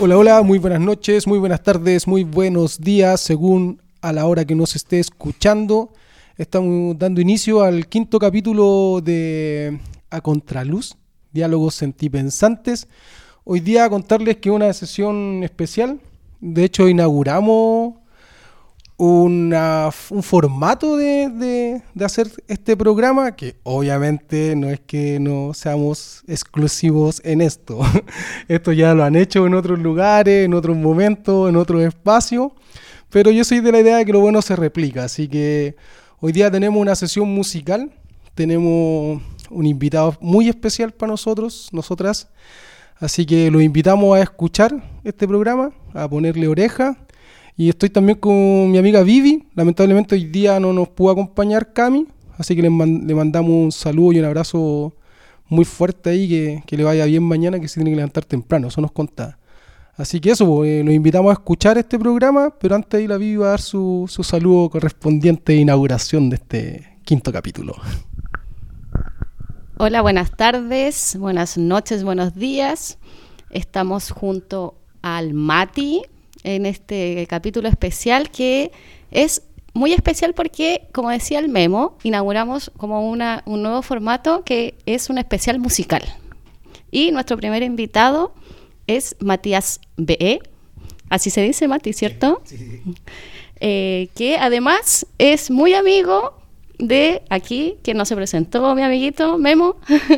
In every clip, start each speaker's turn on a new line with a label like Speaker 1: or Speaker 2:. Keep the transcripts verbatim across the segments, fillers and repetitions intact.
Speaker 1: Hola, hola, muy buenas noches, muy buenas tardes, muy buenos días, según a la hora que nos esté escuchando. Estamos dando inicio al quinto capítulo de A Contraluz, Diálogos Sentipensantes. Hoy día contarles que es una sesión especial. De hecho, inauguramos una, un formato de, de, de hacer este programa, que obviamente no es que no seamos exclusivos en esto. Esto ya lo han hecho en otros lugares, en otros momentos, en otros espacios, pero yo soy de la idea de que lo bueno se replica, así que hoy día tenemos una sesión musical, tenemos un invitado muy especial para nosotros, nosotras, así que los invitamos a escuchar este programa, a ponerle oreja. Y estoy también con mi amiga Vivi. Lamentablemente hoy día no nos pudo acompañar Cami, así que le, man- le mandamos un saludo y un abrazo muy fuerte ahí, que, que le vaya bien mañana, que se tiene que levantar temprano, eso nos contaba. Así que eso, pues, eh, los invitamos a escuchar este programa, pero antes de ir la Vivi va a dar su, su saludo correspondiente a inauguración de este quinto capítulo.
Speaker 2: Hola, buenas tardes, buenas noches, buenos días. Estamos junto al Mati en este capítulo especial, que es muy especial porque, como decía el Memo, inauguramos como una, un nuevo formato que es un especial musical. Y nuestro primer invitado es Matías B E, así se dice, Mati, ¿cierto? Sí, sí, sí. Eh, que además es muy amigo de aquí, que no se presentó, mi amiguito Memo,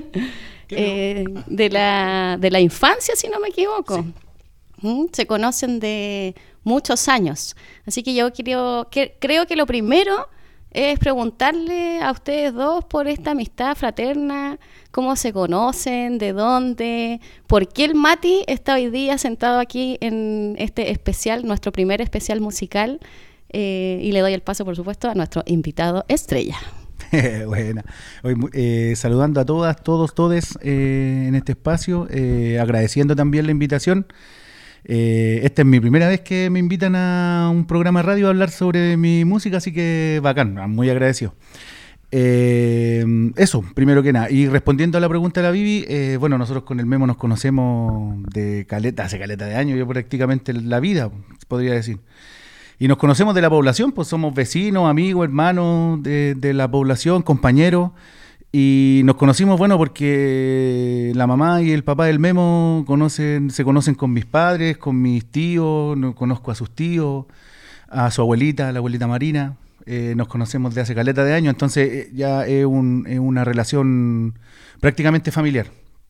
Speaker 2: eh, de, la, de la infancia, si no me equivoco. Sí. Se conocen de muchos años, así que yo quiero, que, creo que lo primero es preguntarle a ustedes dos por esta amistad fraterna, cómo se conocen, de dónde, por qué el Mati está hoy día sentado aquí en este especial, nuestro primer especial musical, eh, y le doy el paso, por supuesto, a nuestro invitado estrella.
Speaker 3: Buena. Hoy, eh, saludando a todas, todos, todes eh, en este espacio, eh, agradeciendo también la invitación. Eh, esta es mi primera vez que me invitan a un programa de radio a hablar sobre mi música, así que bacán, muy agradecido. Eh, eso, primero que nada. Y respondiendo a la pregunta de la Vivi, eh, bueno, nosotros con el Memo nos conocemos de caleta, hace caleta de años, yo prácticamente la vida, podría decir. Y nos conocemos de la población, pues somos vecinos, amigos, hermanos de, de la población, compañeros. Y nos conocimos, bueno, porque la mamá y el papá del Memo conocen, se conocen con mis padres, con mis tíos, no, conozco a sus tíos, a su abuelita, la abuelita Marina. Eh, nos conocemos de hace caleta de años, entonces eh, ya es, un, es una relación prácticamente familiar.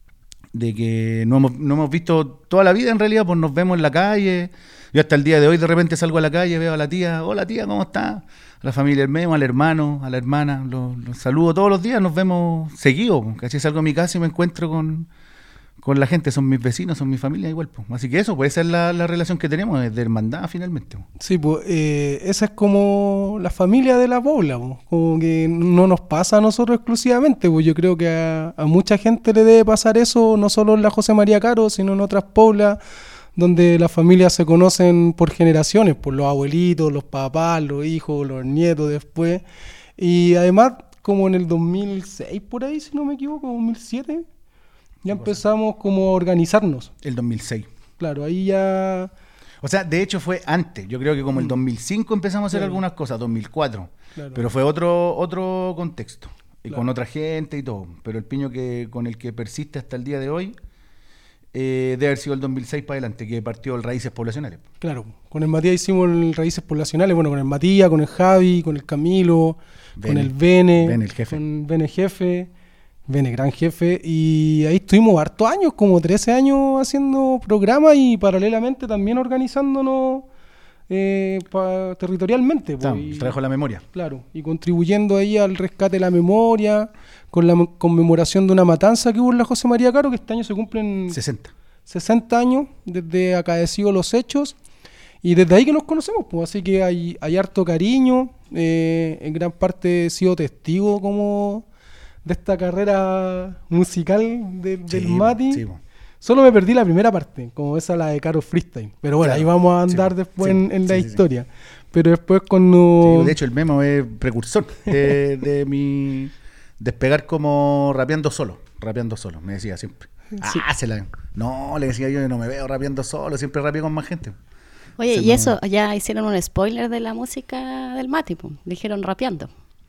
Speaker 3: De que no hemos, no hemos visto toda la vida, en realidad, pues nos vemos en la calle. Yo hasta el día de hoy de repente salgo a la calle, veo a la tía, hola tía, ¿cómo está? A la familia del Memo, al hermano, a la hermana, los, los saludo todos los días, nos vemos seguidos, casi salgo a mi casa y me encuentro con, con la gente, son mis vecinos, son mi familia igual, pues. Así que eso, pues esa es la, la relación que tenemos, es de hermandad finalmente.
Speaker 1: Sí, pues eh, esa es como la familia de la pobla, pues. Como que no nos pasa a nosotros exclusivamente, pues yo creo que a, a mucha gente le debe pasar eso, no solo en la José María Caro, sino en otras poblas, donde las familias se conocen por generaciones, por los abuelitos, los papás, los hijos, los nietos después. Y además, como en el dos mil seis por ahí, si no me equivoco, dos mil siete, ya empezamos como a organizarnos.
Speaker 3: El dos mil seis.
Speaker 1: Claro, ahí ya...
Speaker 3: O sea, de hecho fue antes, yo creo que como el dos mil cinco empezamos a hacer claro. algunas cosas, dos mil cuatro, claro. Pero fue otro, otro contexto, y claro. con otra gente y todo. Pero el piño que con el que persiste hasta el día de hoy, Eh, debe haber sido el dos mil seis para adelante, que partió el Raíces Poblacionales.
Speaker 1: Claro, con el Matías hicimos el Raíces Poblacionales, bueno, con el Matías, con el Javi, con el Camilo, Bene, con el Bene,
Speaker 3: Bene el jefe.
Speaker 1: con Bene jefe, Bene gran jefe, y ahí estuvimos hartos años, como trece años haciendo programas y paralelamente también organizándonos eh, pa, territorialmente.
Speaker 3: Pues, y, trabajo la memoria.
Speaker 1: Claro, y contribuyendo ahí al rescate de la memoria, con la conmemoración de una matanza que hubo en la José María Caro, que este año se cumplen
Speaker 3: sesenta.
Speaker 1: sesenta años desde acaecidos los hechos, y desde ahí que nos conocemos, pues, así que hay, hay harto cariño, eh, en gran parte he sido testigo como de esta carrera musical de, del sí, Mati. Sí, bueno. Solo me perdí la primera parte, como esa la de Caro Freestyle, pero bueno, claro, ahí vamos a andar sí, después sí, en, en sí, la sí, historia, sí. Pero después cuando...
Speaker 3: Sí, de hecho el Memo es precursor de, de mi... despegar como rapeando solo, rapeando solo, me decía siempre.
Speaker 2: Sí.
Speaker 3: Ah, se la... No, le decía yo, yo no me veo rapeando solo, siempre rapeo con más gente.
Speaker 2: Oye,
Speaker 3: Se
Speaker 2: y
Speaker 3: me-
Speaker 2: eso, ya hicieron un spoiler de la música del Mati, po. Dijeron rapeando.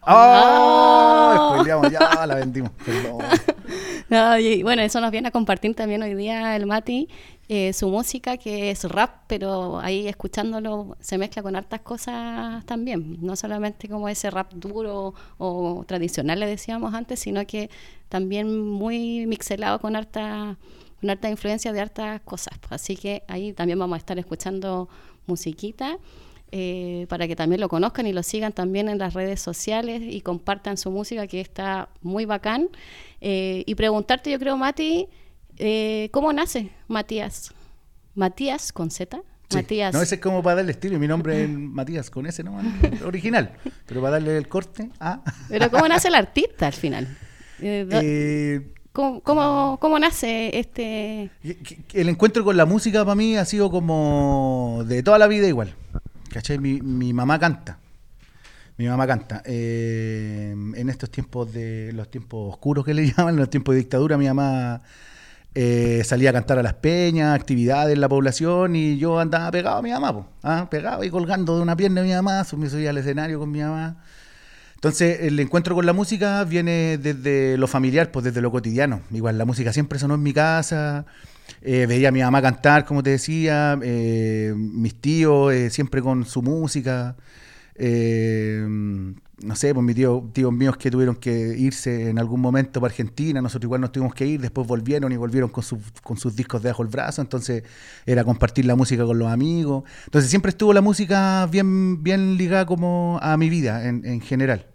Speaker 3: ¡Oh! Spoileamos, ya la vendimos. Perdón.
Speaker 2: No, y bueno, eso nos viene a compartir también hoy día el Mati, eh, su música que es rap, pero ahí escuchándolo se mezcla con hartas cosas también, no solamente como ese rap duro o tradicional le decíamos antes, sino que también muy mixelado con harta, con harta influencia de hartas cosas. Así que ahí también vamos a estar escuchando musiquita. Eh, para que también lo conozcan y lo sigan también en las redes sociales y compartan su música, que está muy bacán. Eh, y preguntarte, yo creo, Mati, eh, ¿cómo nace Matías? Matías con Z.
Speaker 3: Sí.
Speaker 2: Matías.
Speaker 3: No, ese es como para darle estilo. Mi nombre es Matías, con ese no original. Pero para darle el corte. Ah.
Speaker 2: Pero ¿cómo nace el artista al final? Eh, do-
Speaker 3: Eh,
Speaker 2: ¿cómo, cómo, cómo nace este...?
Speaker 3: el encuentro con la música para mí ha sido como de toda la vida igual. ¿Cachai? Mi, mi mamá canta. Mi mamá canta. Eh, en estos tiempos de los tiempos oscuros que le llaman, en los tiempos de dictadura, mi mamá eh, salía a cantar a las peñas, actividades en la población, y yo andaba pegado a mi mamá, po, ¿ah? Pegado y colgando de una pierna de mi mamá, me subía al escenario con mi mamá. Entonces, el encuentro con la música viene desde lo familiar, pues desde lo cotidiano. Igual, la música siempre sonó en mi casa. Eh, veía a mi mamá cantar, como te decía, eh, mis tíos eh, siempre con su música. Eh, no sé, pues mis tíos, tíos míos que tuvieron que irse en algún momento para Argentina, nosotros igual nos tuvimos que ir, después volvieron y volvieron con, su, con sus discos debajo del brazo, entonces era compartir la música con los amigos. Entonces siempre estuvo la música bien, bien ligada como a mi vida en, en general.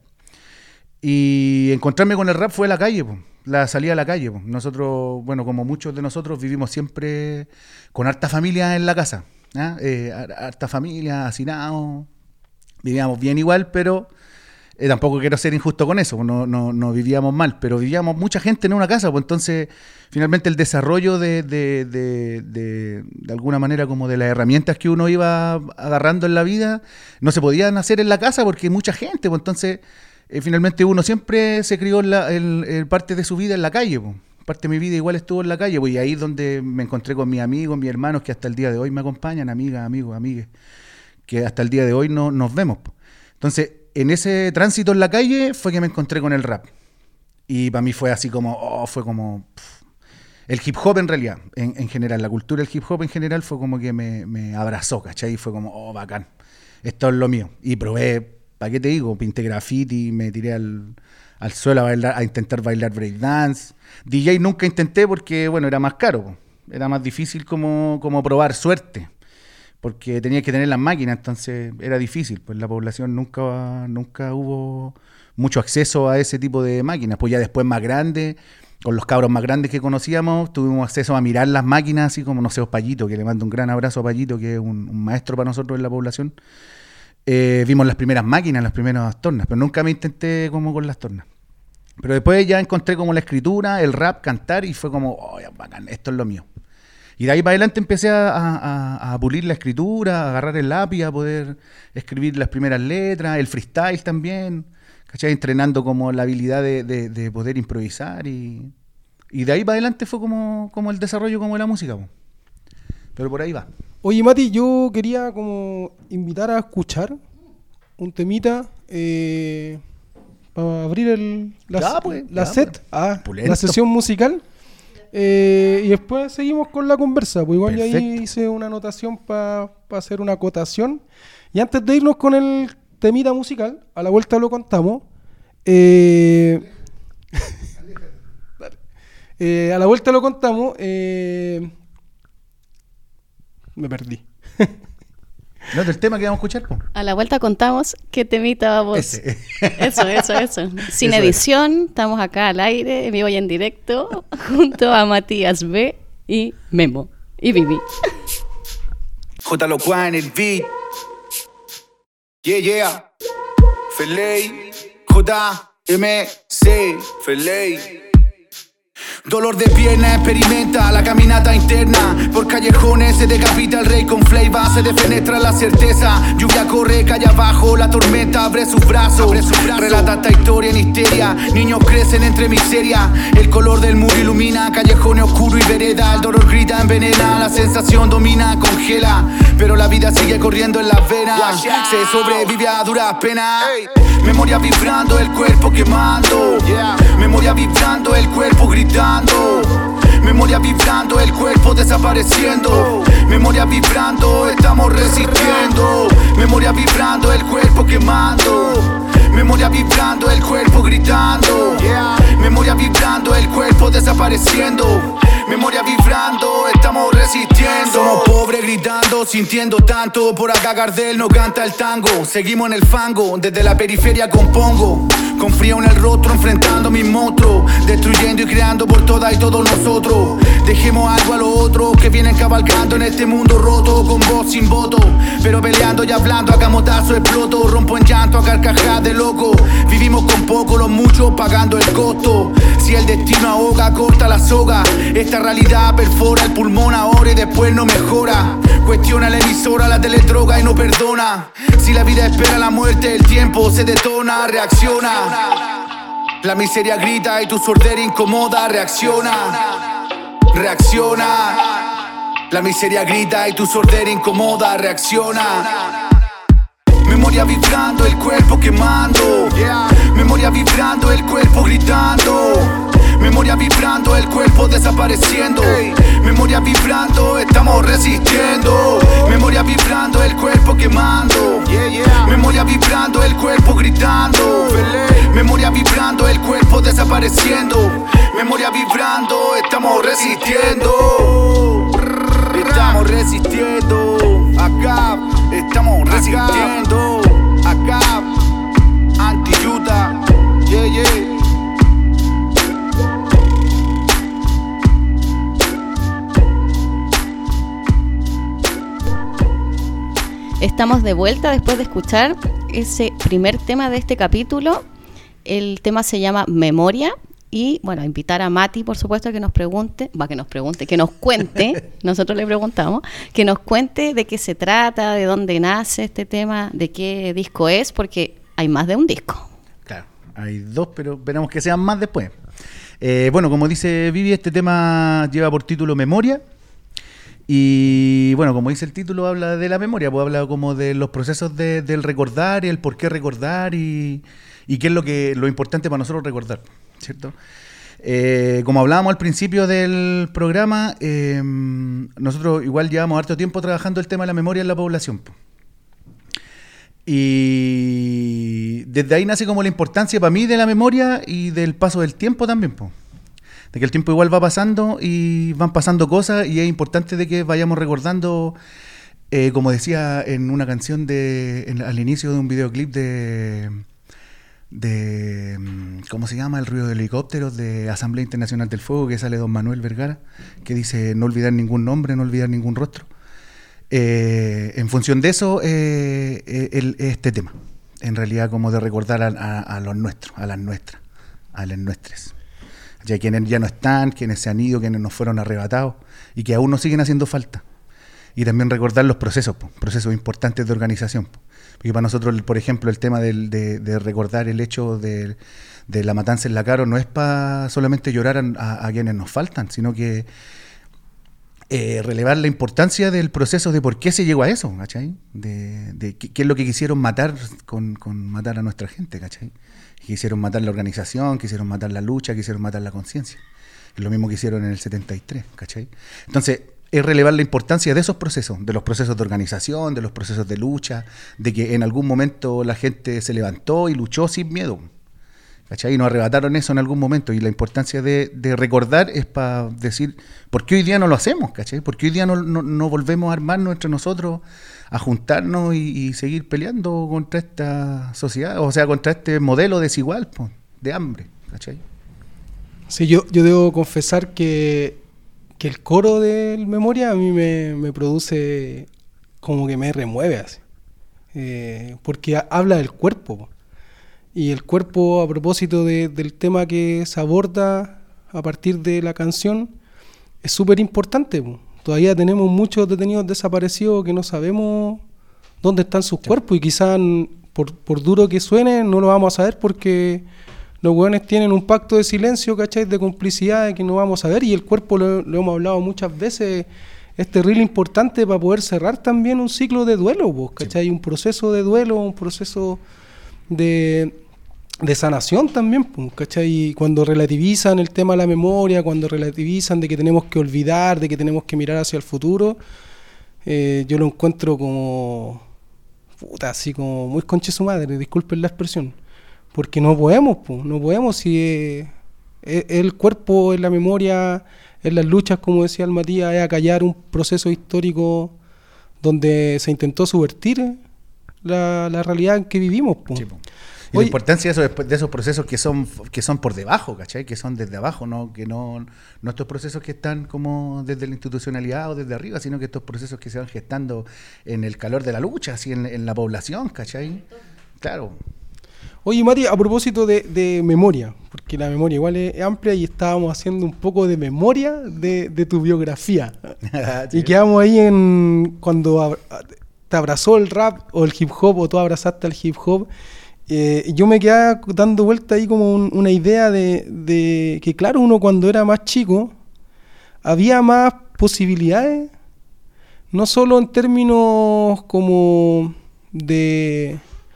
Speaker 3: Y encontrarme con el rap fue a la calle, pues. La salida a la calle. Pues. Nosotros, bueno, como muchos de nosotros, vivimos siempre con harta familia en la casa. ¿Ah? Eh, harta familia, hacinados. Vivíamos bien igual, pero eh, tampoco quiero ser injusto con eso. No, no, no vivíamos mal, pero vivíamos mucha gente en una casa. Pues entonces, finalmente, el desarrollo de, de, de, de, de alguna manera, como de las herramientas que uno iba agarrando en la vida, no se podían hacer en la casa porque hay mucha gente. Pues entonces. Eh, finalmente uno siempre se crió en, la, en, en parte de su vida en la calle, po. Parte de mi vida igual estuvo en la calle, po, y ahí es donde me encontré con mis amigos, mis hermanos que hasta el día de hoy me acompañan, amigas, amigos, amigues, que hasta el día de hoy no, nos vemos. Po. Entonces, en ese tránsito en la calle fue que me encontré con el rap. Y para mí fue así como, oh, fue como... Pff, el hip hop en realidad, en, en general, la cultura del hip hop en general fue como que me, me abrazó, ¿cachai? Y fue como, oh, bacán, esto es lo mío. Y probé... ¿Para qué te digo? Pinté graffiti, me tiré al, al suelo a bailar, a intentar bailar breakdance. D J nunca intenté porque, bueno, era más caro. Era más difícil como, como probar suerte. Porque tenía que tener las máquinas, entonces era difícil. Pues la población nunca, nunca hubo mucho acceso a ese tipo de máquinas. Pues ya después más grande, con los cabros más grandes que conocíamos, tuvimos acceso a mirar las máquinas, así como, no sé, Payito, que le mando un gran abrazo a Payito, que es un, un maestro para nosotros en la población. Eh, vimos las primeras máquinas, las primeras tornas, pero nunca me intenté como con las tornas. Pero después ya encontré como la escritura, el rap, cantar, y fue como, oh, ya, bacán, esto es lo mío. Y de ahí para adelante empecé a, a, a pulir la escritura, a agarrar el lápiz, a poder escribir las primeras letras, el freestyle también, ¿cachai? Entrenando como la habilidad de, de, de poder improvisar, y, y de ahí para adelante fue como, como el desarrollo como de la música, po. Pero por ahí va.
Speaker 1: Oye, Mati, yo quería como invitar a escuchar un temita eh, para abrir el, la,
Speaker 3: Ya, pues,
Speaker 1: la
Speaker 3: ya,
Speaker 1: set,
Speaker 3: pues.
Speaker 1: ah,
Speaker 3: Pulento.
Speaker 1: la sesión musical. Eh, y después seguimos con la conversa. Pues igual yo ahí
Speaker 3: Perfecto.
Speaker 1: hice una anotación para pa hacer una acotación. Y antes de irnos con el temita musical, a la vuelta lo contamos. Eh, eh, a la vuelta lo contamos. Eh, me perdí.
Speaker 3: No, del tema que vamos a escuchar, po.
Speaker 2: A la vuelta contamos qué temita vamos.
Speaker 3: Ese.
Speaker 2: Eso, eso, eso. Sin
Speaker 3: Eso
Speaker 2: edición, estamos acá al aire, en vivo y en directo, junto a Matías B y Memo y Vivi.
Speaker 4: J. Locuá en el beat. Yeah, yeah. Feley. J. M. C. Feley. Dolor de pierna, experimenta la caminata interna. Por callejones se decapita el rey con flavor. Se defenestra la certeza. Lluvia corre, calle abajo, la tormenta abre sus brazos, abre sus brazos. Relata esta historia en histeria. Niños crecen entre miseria. El color del muro ilumina callejones oscuro y vereda. El dolor grita, envenena, la sensación domina, congela. Pero la vida sigue corriendo en las venas. Se sobrevive a duras penas. Memoria vibrando, el cuerpo quemando. Memoria vibrando, el cuerpo gritando. Memoria vibrando, el cuerpo desapareciendo. Memoria vibrando, estamos resistiendo. Memoria vibrando, el cuerpo quemando. Memoria vibrando, el cuerpo gritando. Memoria vibrando, el cuerpo desapareciendo. Memoria vibrando, estamos resistiendo. Somos pobres gritando, sintiendo tanto. Por acá Gardel no canta el tango. Seguimos en el fango, desde la periferia compongo. Con frío en el rostro, enfrentando mis monstruos. Destruyendo y creando por todas y todos nosotros. Dejemos algo a los otros que vienen cabalgando en este mundo roto. Con voz sin voto, pero peleando y hablando a camotazo exploto. Rompo en llanto a carcajadas de loco. Vivimos con poco, los muchos pagando el costo. Si el destino ahoga, corta la soga. Esta realidad perfora el pulmón ahora y después no mejora. Cuestiona la emisora, la teledroga y no perdona. Si la vida espera la muerte, el tiempo se detona, reacciona. La miseria grita y tu sordera incomoda, reacciona. Reacciona. La miseria grita y tu sordera incomoda, reacciona. Memoria vibrando, el cuerpo quemando. Memoria vibrando, el cuerpo gritando. Memoria vibrando, el cuerpo desapareciendo. Memoria vibrando, estamos resistiendo. Memoria vibrando, el cuerpo quemando. Memoria vibrando, el cuerpo gritando. Memoria vibrando, el cuerpo desapareciendo. Memoria vibrando, estamos resistiendo. Estamos resistiendo. Acá estamos resistiendo. Acá, anti-Utah. Yeah, yeah.
Speaker 2: Estamos de vuelta después de escuchar ese primer tema de este capítulo. El tema se llama Memoria. Y bueno, invitar a Mati, por supuesto, que nos pregunte, va, que nos pregunte, que nos cuente, nosotros le preguntamos, que nos cuente de qué se trata, de dónde nace este tema, de qué disco es, porque hay más de un disco.
Speaker 3: Claro, hay dos, pero esperamos que sean más después. Eh, bueno, como dice Vivi, este tema lleva por título Memoria. Y bueno, como dice el título, habla de la memoria, pues habla como de los procesos de, del recordar y el por qué recordar y, y qué es lo que lo importante para nosotros recordar, ¿cierto? Eh, como hablábamos al principio del programa, eh, nosotros igual llevamos harto tiempo trabajando el tema de la memoria en la población, pues. Y desde ahí nace como la importancia para mí de la memoria y del paso del tiempo también, pues. De que el tiempo igual va pasando y van pasando cosas y es importante de que vayamos recordando, eh, como decía en una canción de en, al inicio de un videoclip de, de, ¿cómo se llama? El ruido de helicópteros de Asamblea Internacional del Fuego, que sale don Manuel Vergara, que dice no olvidar ningún nombre, no olvidar ningún rostro. Eh, en función de eso, eh, el, este tema, en realidad como de recordar a, a, a los nuestros, a las nuestras, a las nuestras. Ya quienes ya no están, quienes se han ido, quienes nos fueron arrebatados y que aún nos siguen haciendo falta. Y también recordar los procesos, po, procesos importantes de organización. Po. Porque para nosotros, por ejemplo, el tema del, de, de recordar el hecho de, de la matanza en La Caro no es para solamente llorar a, a, a quienes nos faltan, sino que eh, relevar la importancia del proceso de por qué se llegó a eso, ¿cachai? De, de qué, qué es lo que quisieron matar con, con matar a nuestra gente, ¿cachai? Quisieron matar la organización, quisieron matar la lucha, quisieron matar la conciencia. Es lo mismo que hicieron en el setenta y tres, ¿cachai? Entonces, es relevar la importancia de esos procesos, de los procesos de organización, de los procesos de lucha, de que en algún momento la gente se levantó y luchó sin miedo, ¿cachai? Y nos arrebataron eso en algún momento. Y la importancia de, de recordar es para decir, ¿por qué hoy día no lo hacemos, ¿cachai? ¿Por qué hoy día no, no, no volvemos a armarnos entre nosotros, a juntarnos y, y seguir peleando contra esta sociedad, o sea, contra este modelo desigual, pues, de hambre, ¿cachai?
Speaker 1: Sí, yo, yo debo confesar que, que el coro del Memoria a mí me, me produce como que me remueve así, eh, porque a, habla del cuerpo, po. Y el cuerpo, a propósito de, del tema que se aborda, a partir de la canción es súper importante. Po. Todavía tenemos muchos detenidos desaparecidos que no sabemos dónde están sus sí. cuerpos y quizás por, por duro que suene no lo vamos a saber porque los hueones tienen un pacto de silencio, ¿cachai? De complicidad de que no vamos a ver y el cuerpo, lo, lo hemos hablado muchas veces, es terrible importante para poder cerrar también un ciclo de duelo, pues, ¿cachai? Sí. Un proceso de duelo, un proceso de, de sanación también, pues, ¿cachai? Y cuando relativizan el tema de la memoria, cuando relativizan de que tenemos que olvidar, de que tenemos que mirar hacia el futuro, eh, yo lo encuentro como, puta, así como muy conche su madre, disculpen la expresión. Porque no podemos, pues, no podemos si eh, eh, el cuerpo, en la memoria, en las luchas, como decía el Matías, es acallar un proceso histórico donde se intentó subvertir la, la realidad en que vivimos. Pues. Sí, pues.
Speaker 3: Y Oye, la importancia de esos, de esos procesos que son que son por debajo, ¿cachai? Que son desde abajo, no que no, no estos procesos que están como desde la institucionalidad o desde arriba, sino que estos procesos que se van gestando en el calor de la lucha, así en, en la población, ¿cachai? Claro.
Speaker 1: Oye, Mati, a propósito de, de memoria, porque la memoria igual es amplia y estábamos haciendo un poco de memoria de, de tu biografía. Sí. Y quedamos ahí en cuando ab- te abrazó el rap o el hip hop o tú abrazaste al hip hop. Eh, yo me quedaba dando vuelta ahí como un, una idea de, de que, claro, uno cuando era más chico había más posibilidades, no solo en términos como de...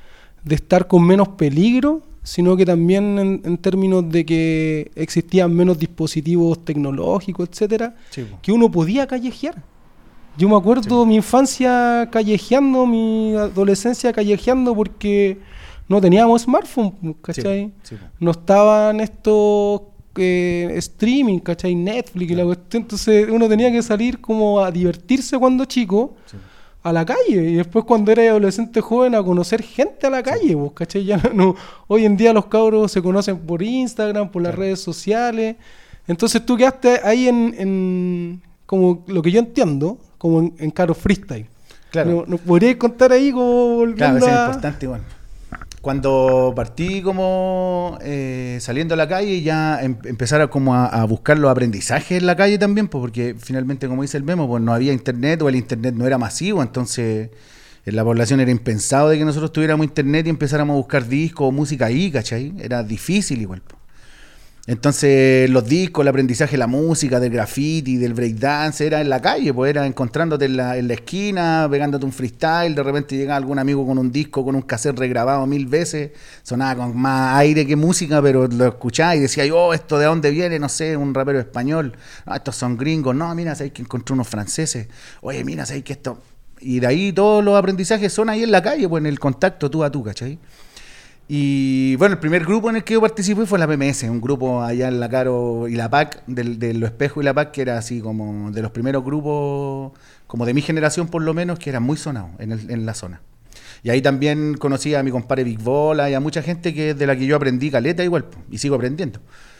Speaker 1: de estar con menos peligro, sino que también en, en términos de que existían menos dispositivos tecnológicos, etcétera, sí, que uno podía callejear. Yo me acuerdo sí. mi infancia callejeando, mi adolescencia callejeando, porque no teníamos smartphone, ¿cachai? Sí, sí. No estaban estos eh, streaming, ¿cachai? Netflix, sí. y la cuestión. Entonces uno tenía que salir como a divertirse cuando chico, sí. a la calle, y después cuando era adolescente joven a conocer gente a la calle, sí. vos, ¿cachai? Ya no, no, hoy en día los cabros se conocen por Instagram, por las claro. redes sociales, entonces tú quedaste ahí en, en como lo que yo entiendo, como en, en Caro Freestyle. Claro. ¿No, no podrías contar ahí como volviendo
Speaker 3: claro, eso
Speaker 1: a...
Speaker 3: es importante, bueno. Cuando partí como eh, saliendo a la calle, ya em, empezar a, como a, a buscar los aprendizajes en la calle también, pues, porque finalmente, como dice el Memo, pues no había internet o el internet no era masivo, entonces en la población era impensado de que nosotros tuviéramos internet y empezáramos a buscar discos o música ahí, ¿cachai? Era difícil igual, pues. Entonces los discos, el aprendizaje de la música, del graffiti, del breakdance, era en la calle, pues era encontrándote en la, en la esquina, pegándote un freestyle, de repente llegaba algún amigo con un disco, con un cassette regrabado mil veces, sonaba con más aire que música, pero lo escuchaba y decía, oh, ¿esto de dónde viene? No sé, un rapero español, no, estos son gringos, no, mira, sabes que encontré unos franceses, oye, mira, sabes que esto... Y de ahí todos los aprendizajes son ahí en la calle, pues en el contacto tú a tú, ¿cachai? Y bueno, el primer grupo en el que yo participé fue la P M S, un grupo allá en la Caro y la P A C, de, de Los Espejos y la P A C, que era así como de los primeros grupos, como de mi generación por lo menos, que eran muy sonados en, el, en la zona. Y ahí también conocí a mi compadre Big Bola y a mucha gente que de la que yo aprendí caleta igual, y sigo aprendiendo.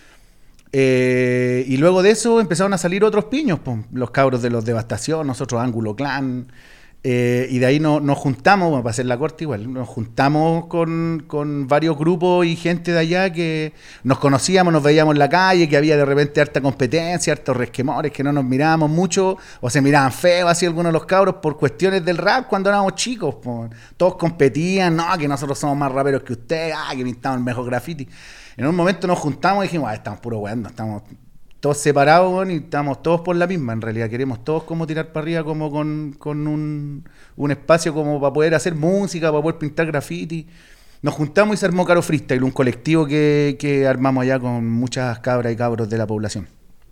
Speaker 3: Eh, y luego de eso empezaron a salir otros piños, pues, los cabros de los Devastación, nosotros Ángulo Clan. Eh, y de ahí no, nos juntamos, bueno, para hacer la corte igual, nos juntamos con, con varios grupos y gente de allá que nos conocíamos, nos veíamos en la calle, que había de repente harta competencia, hartos resquemores, que no nos mirábamos mucho, o se miraban feos así algunos de los cabros por cuestiones del rap cuando éramos chicos, pues, todos competían, no, que nosotros somos más raperos que ustedes, ah, que pintamos el mejor graffiti. En un momento nos juntamos y dijimos, ah, estamos puro weando, estamos... todos separados, bueno, y estamos todos por la misma, en realidad queremos todos como tirar para arriba como con, con un, un espacio como para poder hacer música, para poder pintar graffiti. Nos juntamos y se armó Caro Freestyle, un colectivo que, que armamos allá con muchas cabras y cabros de la población.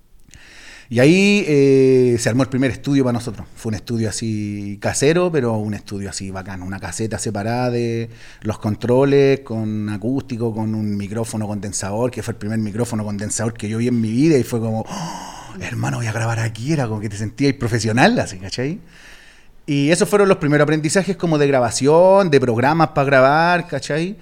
Speaker 3: Y ahí eh, se armó el primer estudio para nosotros. Fue un estudio así casero, pero un estudio así bacán. Una caseta separada de los controles, con acústico, con un micrófono condensador, que fue el primer micrófono condensador que yo vi en mi vida. Y fue como, oh, hermano, voy a grabar aquí. Era como que te sentías profesional, así, ¿cachai? Y esos fueron los primeros aprendizajes como de grabación, de programas para grabar, ¿cachai?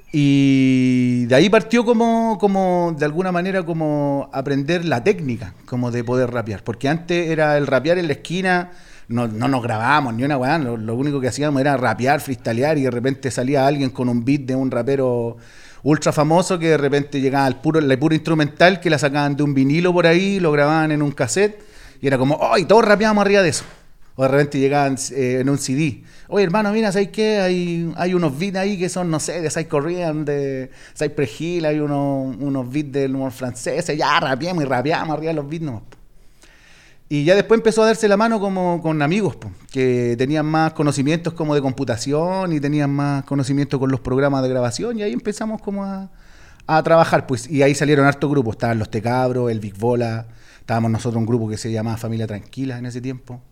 Speaker 3: Y de ahí partió como, como, de alguna manera, como aprender la técnica, como de poder rapear. Porque antes era el rapear en la esquina, no, no nos grabábamos ni una weá, lo, lo único que hacíamos era rapear, freestylear, y de repente salía alguien con un beat de un rapero, ultra famoso que de repente llegaba al puro, la pura instrumental que la sacaban de un vinilo por ahí, lo grababan en un cassette y era como, ¡ay! Todos rapeábamos arriba de eso. O de repente llegaban eh, en un C D. Oye, hermano, mira, ¿sabes qué? Hay, hay unos beats ahí que son, no sé, de Psycho Rhythm, de Cypress Hill, hay unos, unos beats del humor francés, ya rapeamos y rapeamos arriba de los beats nomás. Y ya después empezó a darse la mano como con amigos, po, que tenían más conocimientos como de computación y tenían más conocimientos con los programas de grabación, y ahí empezamos como a, a trabajar, pues, y ahí salieron hartos grupos, estaban los Tecabros, el Big Bola, estábamos nosotros un grupo que se llamaba Familia Tranquila en ese tiempo.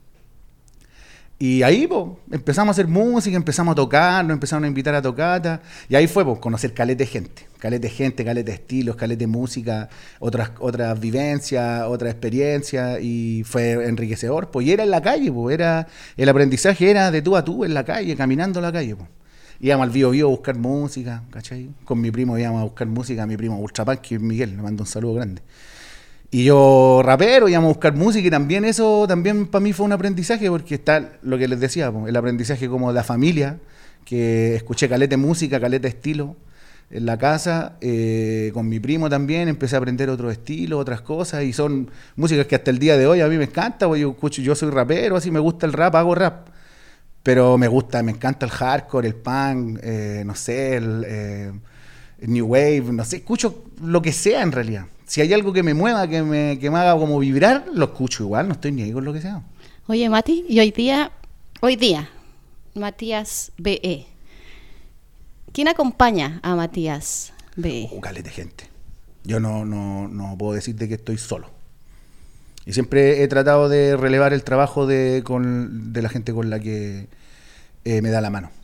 Speaker 3: Y ahí, pues, empezamos a hacer música, empezamos a tocar, nos empezaron a invitar a tocatas, y ahí fue, pues, conocer caleta de gente, caleta de gente, caleta de estilos, caleta de música, otras otras vivencias, otras experiencias, y fue enriquecedor, pues, y era en la calle, pues, era, el aprendizaje era de tú a tú, en la calle, caminando en la calle, pues. Íbamos al Bío Bío a buscar música, ¿cachai? Con mi primo íbamos a buscar música, mi primo Ultra Punk, que es Miguel, le mando un saludo grande. Y yo, rapero, íbamos a buscar música, y también eso también para mí fue un aprendizaje, porque está lo que les decía, el aprendizaje como de la familia, que escuché caleta de música, caleta de estilo en la casa, eh, con mi primo también empecé a aprender otros estilos, otras cosas, y son músicas que hasta el día de hoy a mí me encanta, porque yo escucho, yo soy rapero, así me gusta el rap, hago rap, pero me gusta, me encanta el hardcore, el punk, eh, no sé, el, eh, el new wave, no sé, escucho lo que sea en realidad. Si hay algo que me mueva, que me, que me haga como vibrar, lo escucho igual, no estoy ni ahí con lo que sea.
Speaker 2: Oye, Mati, y hoy día, hoy día, Matías B E. ¿Quién acompaña a Matías B E?
Speaker 3: Uh, caleta de gente. Yo no, no, no puedo decirte que estoy solo. Y siempre he tratado de relevar el trabajo de, con, de la gente con la que eh, me da la mano.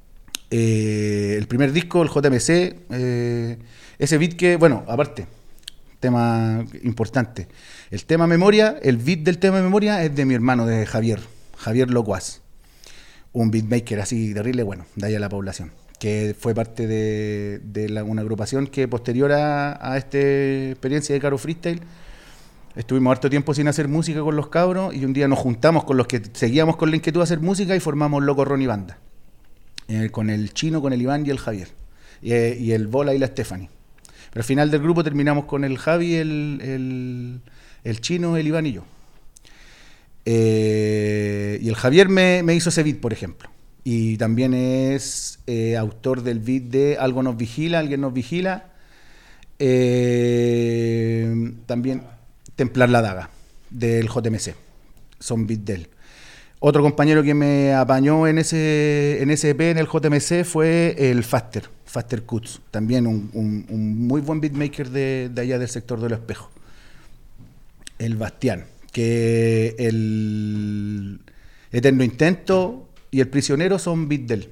Speaker 3: Eh, el primer disco, el J M C, eh, ese beat que, bueno, aparte... tema importante. El tema memoria, el beat del tema memoria es de mi hermano, de Javier, Javier Locuaz, un beatmaker así terrible, bueno, de allá a la población, que fue parte de, de la, una agrupación que posterior a, a esta experiencia de Caro Freestyle, estuvimos harto tiempo sin hacer música con los cabros, y un día nos juntamos con los que seguíamos con la inquietud de hacer música y formamos Loco Ron y Banda, eh, con el Chino, con el Iván y el Javier, y, y el Bola y la Stephanie. Pero al final del grupo terminamos con el Javi, el, el, el Chino, el Iván y yo. Eh, y el Javier me, me hizo ese beat, por ejemplo. Y también es eh, autor del beat de Algo nos vigila, Alguien nos vigila. Eh, también Templar la daga, del J M C. Son beats de él. Otro compañero que me apañó en ese, en ese E P, en el J M C, fue el Faster. Faster Cuts, también un, un, un muy buen beatmaker de, de allá del sector de Los Espejos. El Bastián, que el Eterno Intento y El Prisionero son beats de él.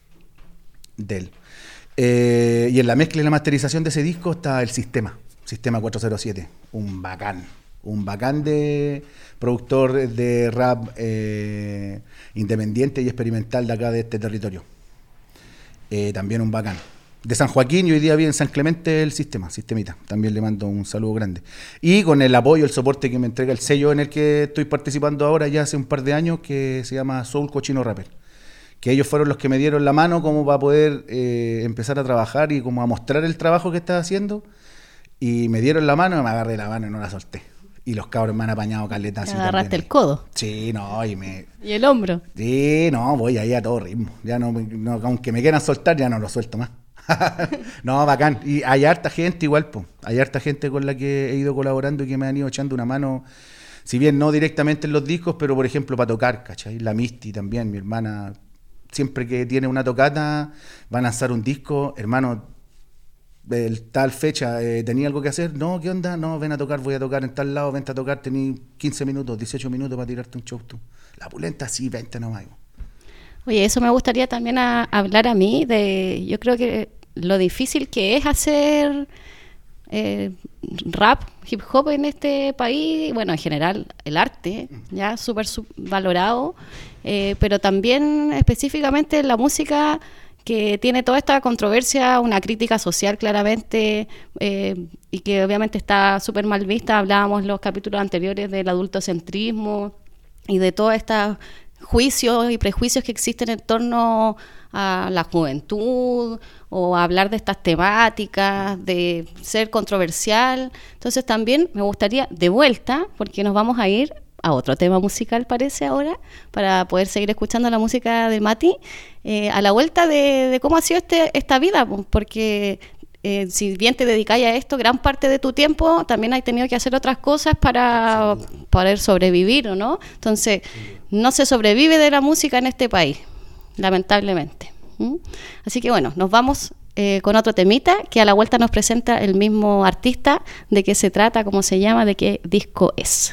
Speaker 3: De él. Eh, y en la mezcla y la masterización de ese disco está el Sistema, Sistema cuatrocientos siete, un bacán, un bacán de productor de rap eh, independiente y experimental de acá de este territorio. Eh, también un bacán. De San Joaquín, y hoy día vive en San Clemente el Sistema, Sistemita. También le mando un saludo grande. Y con el apoyo, el soporte que me entrega el sello en el que estoy participando ahora ya hace un par de años, que se llama Soul Cochino Rapper. Que ellos fueron los que me dieron la mano como para poder eh, empezar a trabajar y como a mostrar el trabajo que estaba haciendo. Y me dieron la mano y me agarré la mano y no la solté. Y los cabros me han apañado caleta.
Speaker 2: Te agarraste el codo.
Speaker 3: Sí, no, y me...
Speaker 2: ¿Y el hombro?
Speaker 3: Sí, no, voy ahí a todo ritmo. Ya no, no, aunque me quieran soltar, ya no lo suelto más. No, bacán. Y hay harta gente igual, pues. Hay harta gente con la que he ido colaborando y que me han ido echando una mano, si bien no directamente en los discos, pero por ejemplo para tocar, ¿cachai? La Misty también, mi hermana, siempre que tiene una tocata, va a lanzar un disco, hermano, el tal fecha, eh, ¿tenía algo que hacer? No, ¿qué onda? No, ven a tocar, voy a tocar en tal lado, vente a tocar, tení quince minutos, dieciocho minutos para tirarte un show tú. La pulenta sí, veinte nomás.
Speaker 2: Oye, eso me gustaría también a, hablar a mí de, yo creo que lo difícil que es hacer eh, rap, hip hop en este país, bueno, en general el arte, ya súper valorado, eh, pero también específicamente la música que tiene toda esta controversia, una crítica social claramente, eh, y que obviamente está súper mal vista. Hablábamos en los capítulos anteriores del adultocentrismo y de todas estas juicios y prejuicios que existen en torno a la juventud o a hablar de estas temáticas, de ser controversial. Entonces también me gustaría, de vuelta, porque nos vamos a ir a otro tema musical, parece ahora, para poder seguir escuchando la música de Mati, eh, a la vuelta de, de cómo ha sido este, esta vida, porque eh, si bien te dedicáis a esto, gran parte de tu tiempo también has tenido que hacer otras cosas para poder sobrevivir, ¿o no? Entonces, no se sobrevive de la música en este país, lamentablemente. ¿Mm? Así que bueno, nos vamos eh, con otro temita que a la vuelta nos presenta el mismo artista, de qué se trata, cómo se llama, de qué disco es.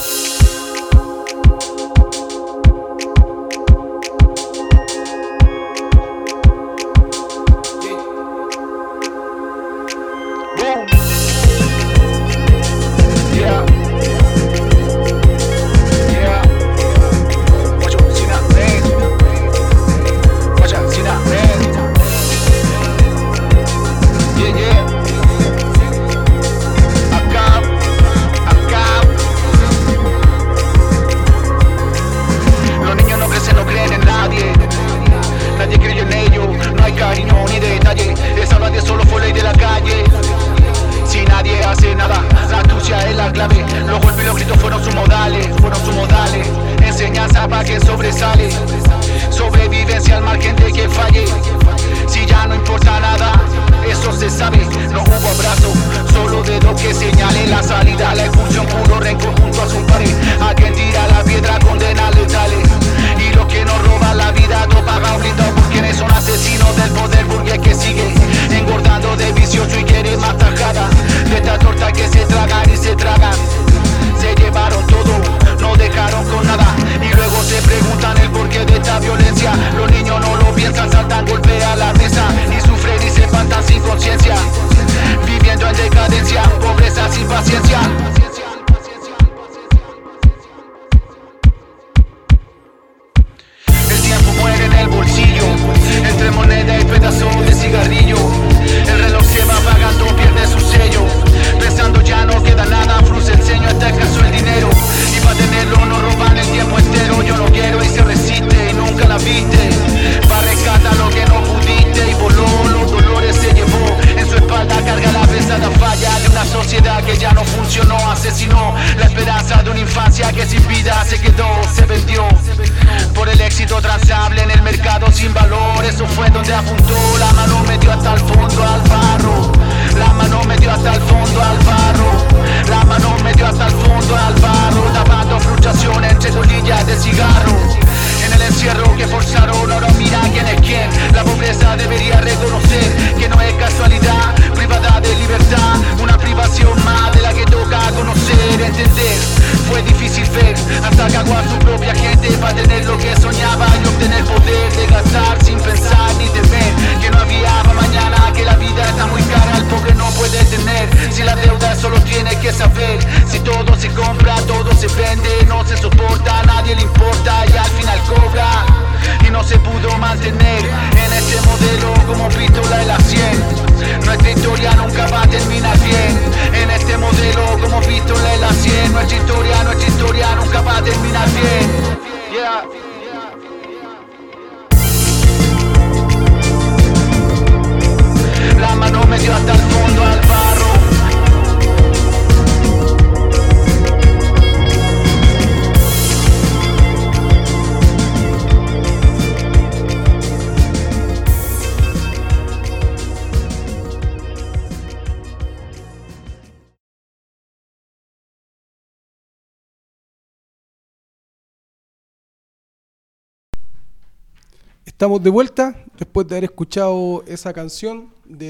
Speaker 1: Estamos de vuelta después de haber escuchado esa canción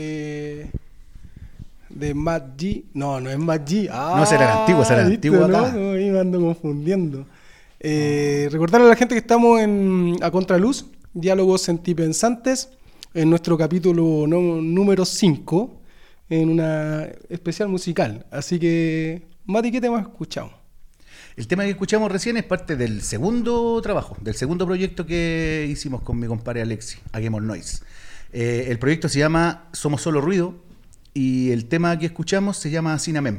Speaker 1: de de Matt G. No, no es Matt G. Ah,
Speaker 3: no, será el antiguo, será el antiguo
Speaker 1: ¿no?
Speaker 3: acá.
Speaker 1: No, me ando confundiendo. Eh, oh. Recordarle a la gente que estamos en A Contraluz, Diálogos Sentipensantes, en nuestro capítulo no, número cinco, en una especial musical. Así que, Mati, ¿qué tema has escuchado?
Speaker 3: El tema que escuchamos recién es parte del segundo trabajo, del segundo proyecto que hicimos con mi compadre Alexi, Haguemos Noise. Eh, el proyecto se llama Somos Solo Ruido y el tema que escuchamos se llama Sinamem.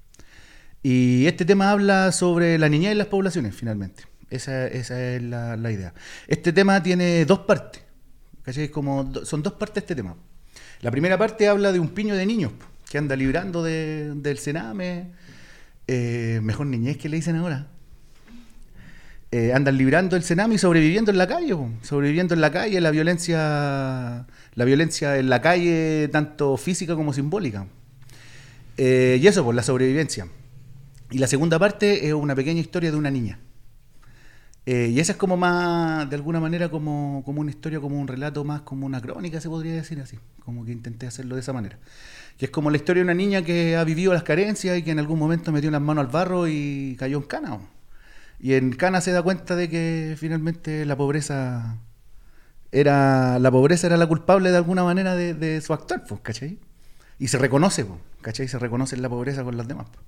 Speaker 3: Y este tema habla sobre la niñez en las poblaciones, finalmente. Esa, esa es la, la idea. Este tema tiene dos partes. ¿cachai? Como, do, son dos partes de este tema. La primera parte habla de un piño de niños que anda librando de, del cename, eh, mejor niñez que le dicen ahora. Eh, andan librando el cename y sobreviviendo en la calle, po. sobreviviendo en la calle, la violencia, la violencia en la calle, tanto física como simbólica. Eh, y eso, pues, la sobrevivencia. Y la segunda parte es una pequeña historia de una niña. Eh, y esa es como más, de alguna manera, como, como una historia, como un relato más, como una crónica, se podría decir así. Como que intenté hacerlo de esa manera. Que es como la historia de una niña que ha vivido las carencias y que en algún momento metió las manos al barro y cayó en cana, ¿no? Y en cana se da cuenta de que finalmente la pobreza era la pobreza era la culpable de alguna manera de, de su actuar, pues, ¿cachai? Y se reconoce, pues, ¿cachai? Se reconoce en la pobreza con los demás, pues.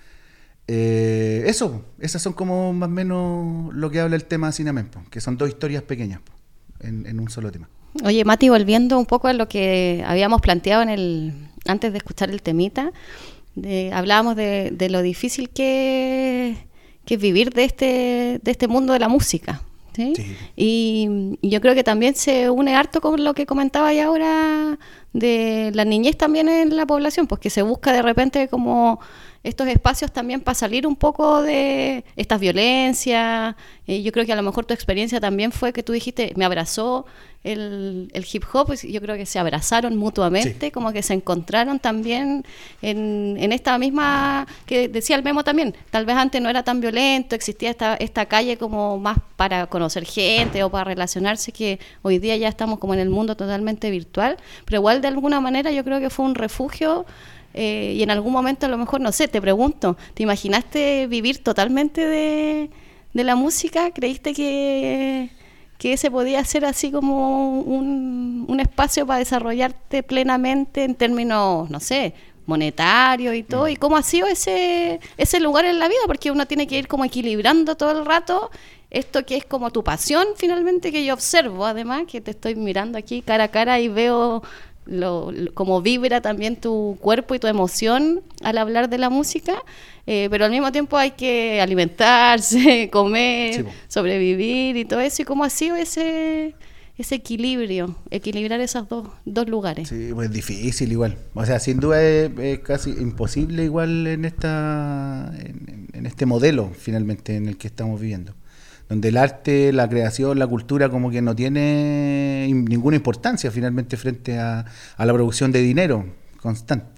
Speaker 3: Eh, eso, pues, esas son como más o menos lo que habla el tema Cinnamon, pues, que son dos historias pequeñas, pues, en, en un solo tema.
Speaker 2: Oye, Mati, volviendo un poco a lo que habíamos planteado en el antes de escuchar el temita, de, hablábamos de, de lo difícil que que es vivir de este, de este mundo de la música, ¿sí? Sí. Y, y yo creo que también se une harto con lo que comentaba ya ahora de la niñez también en la población, pues que se busca de repente como estos espacios también para salir un poco de estas violencias. Eh, yo creo que a lo mejor tu experiencia también fue que tú dijiste, me abrazó el, el hip hop, pues yo creo que se abrazaron mutuamente, sí. Como que se encontraron también en, en esta misma, que decía el Memo también, tal vez antes no era tan violento, existía esta, esta calle como más para conocer gente o para relacionarse, que hoy día ya estamos como en el mundo totalmente virtual, pero igual de alguna manera yo creo que fue un refugio. Eh, y en algún momento a lo mejor, no sé, te pregunto, ¿te imaginaste vivir totalmente de, de la música? ¿Creíste que, que ese podía ser así como un, un espacio para desarrollarte plenamente en términos, no sé, monetarios y todo? ¿Y cómo ha sido ese, ese lugar en la vida? Porque uno tiene que ir como equilibrando todo el rato esto que es como tu pasión finalmente, que yo observo además, que te estoy mirando aquí cara a cara y veo... Lo, lo, como vibra también tu cuerpo y tu emoción al hablar de la música, eh, pero al mismo tiempo hay que alimentarse, comer, sí, sobrevivir y todo eso. ¿Y cómo ha sido ese ese equilibrio, equilibrar esos dos, dos lugares?
Speaker 3: Sí, pues difícil igual. O sea, sin duda es, es casi imposible igual en esta en, en este modelo finalmente en el que estamos viviendo, donde el arte, la creación, la cultura como que no tiene ninguna importancia finalmente frente a, a la producción de dinero constante.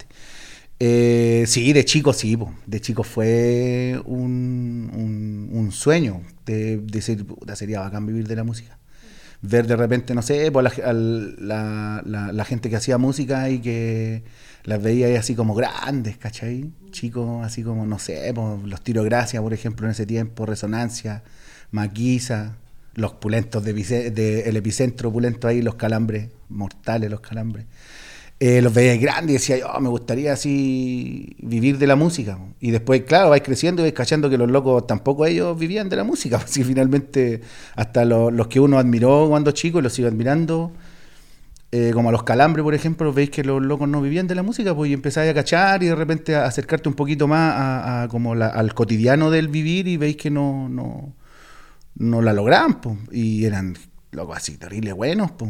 Speaker 3: Eh, sí, de chico sí, po. de chico fue un, un, un sueño de, de decir, puta, sería bacán vivir de la música. Ver de repente, no sé, pues la, la, la, la gente que hacía música y que las veía ahí así como grandes, ¿cachai? Chicos así como, no sé, pues, los Tiro Gracia, por ejemplo, en ese tiempo, Resonancia, Maquisa, los pulentos de, de el epicentro pulento ahí, los calambres, mortales los calambres. Eh, los veía grandes y decía, yo oh, me gustaría así vivir de la música. Y después, claro, vais creciendo y vais cachando que los locos tampoco ellos vivían de la música. Así finalmente, hasta lo, los que uno admiró cuando chico y los sigo admirando, eh, como a los calambres, por ejemplo, veis que los locos no vivían de la música, pues y empezáis a cachar y de repente a acercarte un poquito más a, a como la, al cotidiano del vivir y veis que no... no no la lograban, pues, y eran locos así, terribles buenos, pues.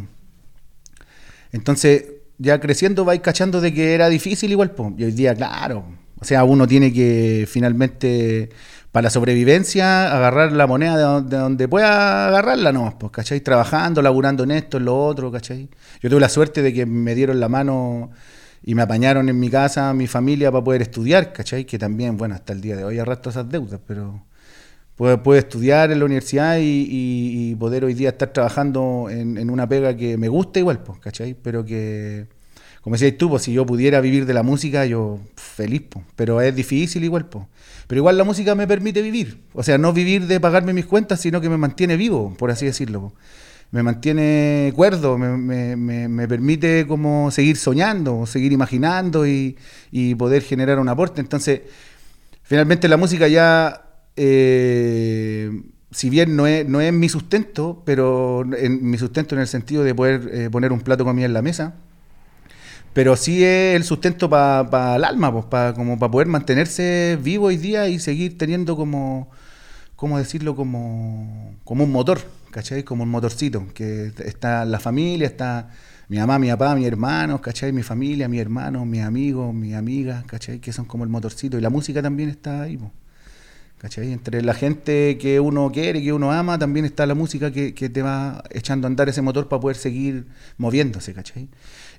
Speaker 3: Entonces, ya creciendo vais cachando de que era difícil igual, pues, y hoy día, claro, o sea, uno tiene que finalmente, para la sobrevivencia, agarrar la moneda de donde, de donde pueda agarrarla nomás, pues, ¿cachai? Trabajando, laburando en esto, en lo otro, ¿cachai? Yo tuve la suerte de que me dieron la mano y me apañaron en mi casa, mi familia, para poder estudiar, ¿cachai? Que también, bueno, hasta el día de hoy arrastro esas deudas, pero... Puedo, puedo estudiar en la universidad y, y, y poder hoy día estar trabajando en, en una pega que me gusta igual, pues, ¿cachai? Pero que, como decías tú, pues, si yo pudiera vivir de la música, yo feliz, pues, pero es difícil igual, pues. Pero igual la música me permite vivir, o sea, no vivir de pagarme mis cuentas, sino que me mantiene vivo, por así decirlo, pues. Me mantiene cuerdo, me, me, me, me permite como seguir soñando, seguir imaginando y, y poder generar un aporte. Entonces, finalmente la música ya... Eh, si bien no es, no es mi sustento, pero en, mi sustento en el sentido de poder eh, poner un plato de comida en la mesa, pero sí es el sustento para pa el alma, pues, para como para poder mantenerse vivo hoy día y seguir teniendo como, ¿cómo decirlo? Como, como un motor, ¿cachai? Como un motorcito, que está la familia, está mi mamá, mi papá, mis hermanos, ¿cachai? Mi familia, mis hermanos, mis amigos, mis amigas, ¿cachai? Que son como el motorcito. Y la música también está ahí, po, ¿cachai? Entre la gente que uno quiere, que uno ama, también está la música que, que te va echando a andar ese motor para poder seguir moviéndose, ¿cachai?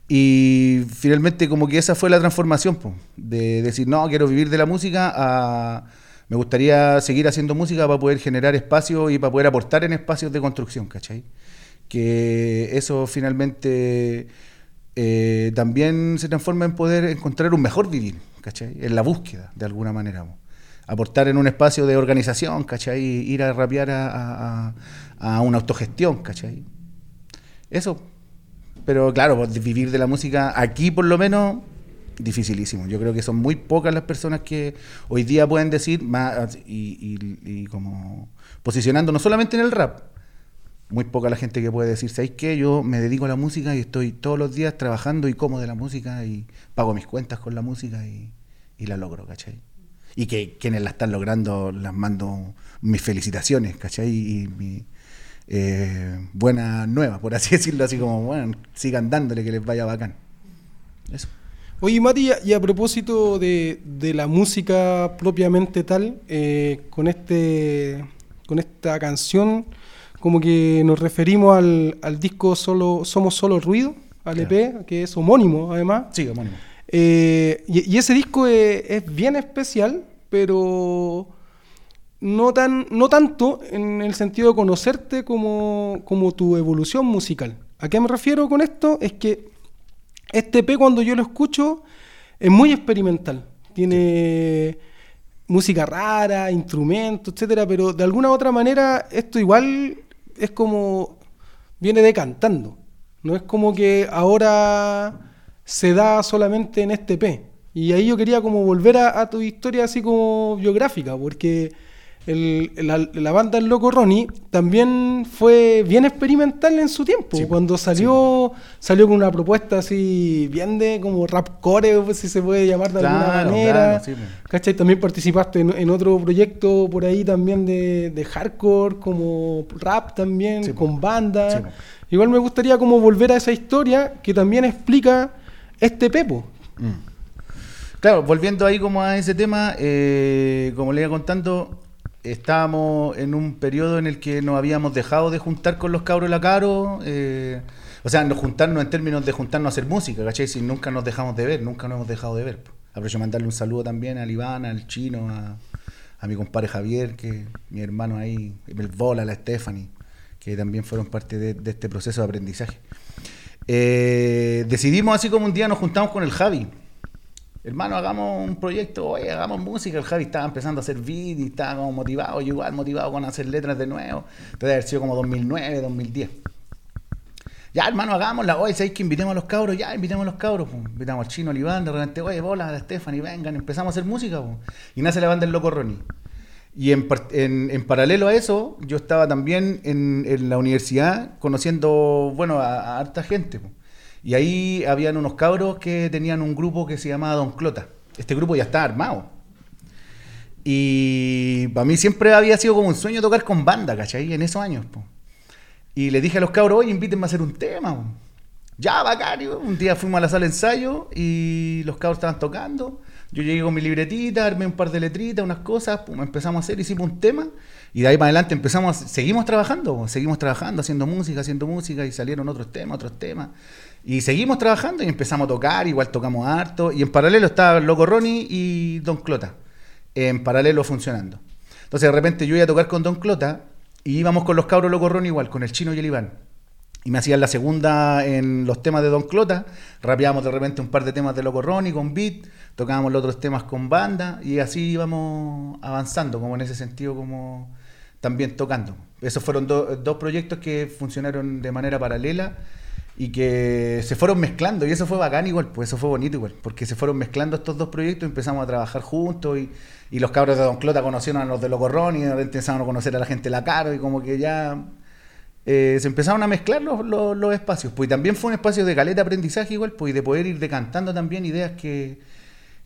Speaker 3: Y finalmente como que esa fue la transformación, po, de decir, no, quiero vivir de la música, a me gustaría seguir haciendo música para poder generar espacios y para poder aportar en espacios de construcción, ¿cachai? Que eso finalmente eh, también se transforma en poder encontrar un mejor vivir, ¿cachai? En la búsqueda, de alguna manera, po. Aportar en un espacio de organización, ¿cachai? Ir a rapear a, a, a una autogestión, ¿cachai? Eso. Pero claro, pues, vivir de la música aquí por lo menos, dificilísimo. Yo creo que son muy pocas las personas que hoy día pueden decir, más, y, y, y como posicionando no solamente en el rap, muy poca la gente que puede decir, ¿sabéis qué? Yo me dedico a la música y estoy todos los días trabajando y como de la música y pago mis cuentas con la música y, y la logro, ¿cachai? Y que quienes la están logrando las mando mis felicitaciones, ¿cachai? Y mi eh, buena nueva, por así decirlo, así como, bueno, sigan dándole, que les vaya bacán. Eso.
Speaker 1: Oye, Mati, y a propósito de, de la música propiamente tal, eh, con este con esta canción, como que nos referimos al, al disco solo Somos Solo Ruido, al claro. E P, que es homónimo, además.
Speaker 3: Sí, homónimo.
Speaker 1: Eh, y, y ese disco es, es bien especial, pero no tan no tanto en el sentido de conocerte como, como tu evolución musical. ¿A qué me refiero con esto? Es que este E P, cuando yo lo escucho, es muy experimental. Tiene sí. música rara, instrumentos, etcétera, pero de alguna u otra manera esto igual es como viene decantando. No es como que ahora se da solamente en este E P. Y ahí yo quería como volver a, a tu historia así como biográfica, porque el, la, la banda El Loco Ronnie también fue bien experimental en su tiempo. Sí, cuando salió sí. salió con una propuesta así bien de como rapcore, pues, si se puede llamar de claro, alguna manera. Claro, sí, ¿cachai? También participaste en, en otro proyecto por ahí también de, de hardcore, como rap también, sí, con banda. Sí, igual me gustaría como volver a esa historia que también explica este Pepo. Mm.
Speaker 3: Claro, volviendo ahí como a ese tema, eh, como le iba contando, estábamos en un periodo en el que nos habíamos dejado de juntar con los cabros la caro, eh, o sea, nos juntarnos en términos de juntarnos a hacer música, ¿cachai? Si nunca nos dejamos de ver, nunca nos hemos dejado de ver. Aprovecho de mandarle un saludo también al Iván, al Chino, a, a mi compadre Javier, que mi hermano ahí, el Bola, la Stephanie, que también fueron parte de, de este proceso de aprendizaje. Eh, decidimos así como un día nos juntamos con el Javi. Hermano, hagamos un proyecto, oye, hagamos música. El Javi estaba empezando a hacer beat y estaba como motivado, yo igual motivado con hacer letras de nuevo. Debe haber sido como dos mil nueve, dos mil diez. Ya, hermano, hagámosla. Oye, ¿sabéis que invitemos a los cabros? Ya, invitemos a los cabros. Pues. Invitamos al Chino, al Iván, de repente, oye, bola, a la Stephanie, vengan, empezamos a hacer música. Pues. Y nace la banda El Loco Ronnie. Y en, en, en paralelo a eso, yo estaba también en, en la universidad conociendo, bueno, a, a harta gente. Pues. Y ahí habían unos cabros que tenían un grupo que se llamaba Don Clota. Este grupo ya estaba armado. Y para mí siempre había sido como un sueño tocar con banda, ¿cachai? En esos años. Po. Y le dije a los cabros, oye, invítenme a hacer un tema. Po. Ya, bacán. Un día fuimos a la sala de ensayo y los cabros estaban tocando. Yo llegué con mi libretita, armé un par de letritas, unas cosas, pum, empezamos a hacer, hicimos un tema. Y de ahí para adelante empezamos, a, seguimos trabajando, po. seguimos trabajando, haciendo música, haciendo música. Y salieron otros temas, otros temas. Y seguimos trabajando y empezamos a tocar, igual tocamos harto. Y en paralelo estaba el Loco Ronnie y Don Clota, en paralelo funcionando. Entonces de repente yo iba a tocar con Don Clota y íbamos con los cabros Loco Ronnie igual, con el Chino y el Iván. Y me hacían la segunda en los temas de Don Clota, rapeábamos de repente un par de temas de Loco Ronnie con beat, tocábamos los otros temas con banda y así íbamos avanzando, como en ese sentido, como también tocando. Esos fueron do, dos proyectos que funcionaron de manera paralela y que se fueron mezclando, y eso fue bacán igual, pues eso fue bonito igual, porque se fueron mezclando estos dos proyectos y empezamos a trabajar juntos, y, y los cabros de Don Clota conocieron a los de Loco Ronnie, y de repente empezaron a conocer a la gente de la Caro, y como que ya eh, se empezaron a mezclar los, los, los espacios, pues y también fue un espacio de caleta aprendizaje igual, pues y de poder ir decantando también ideas que,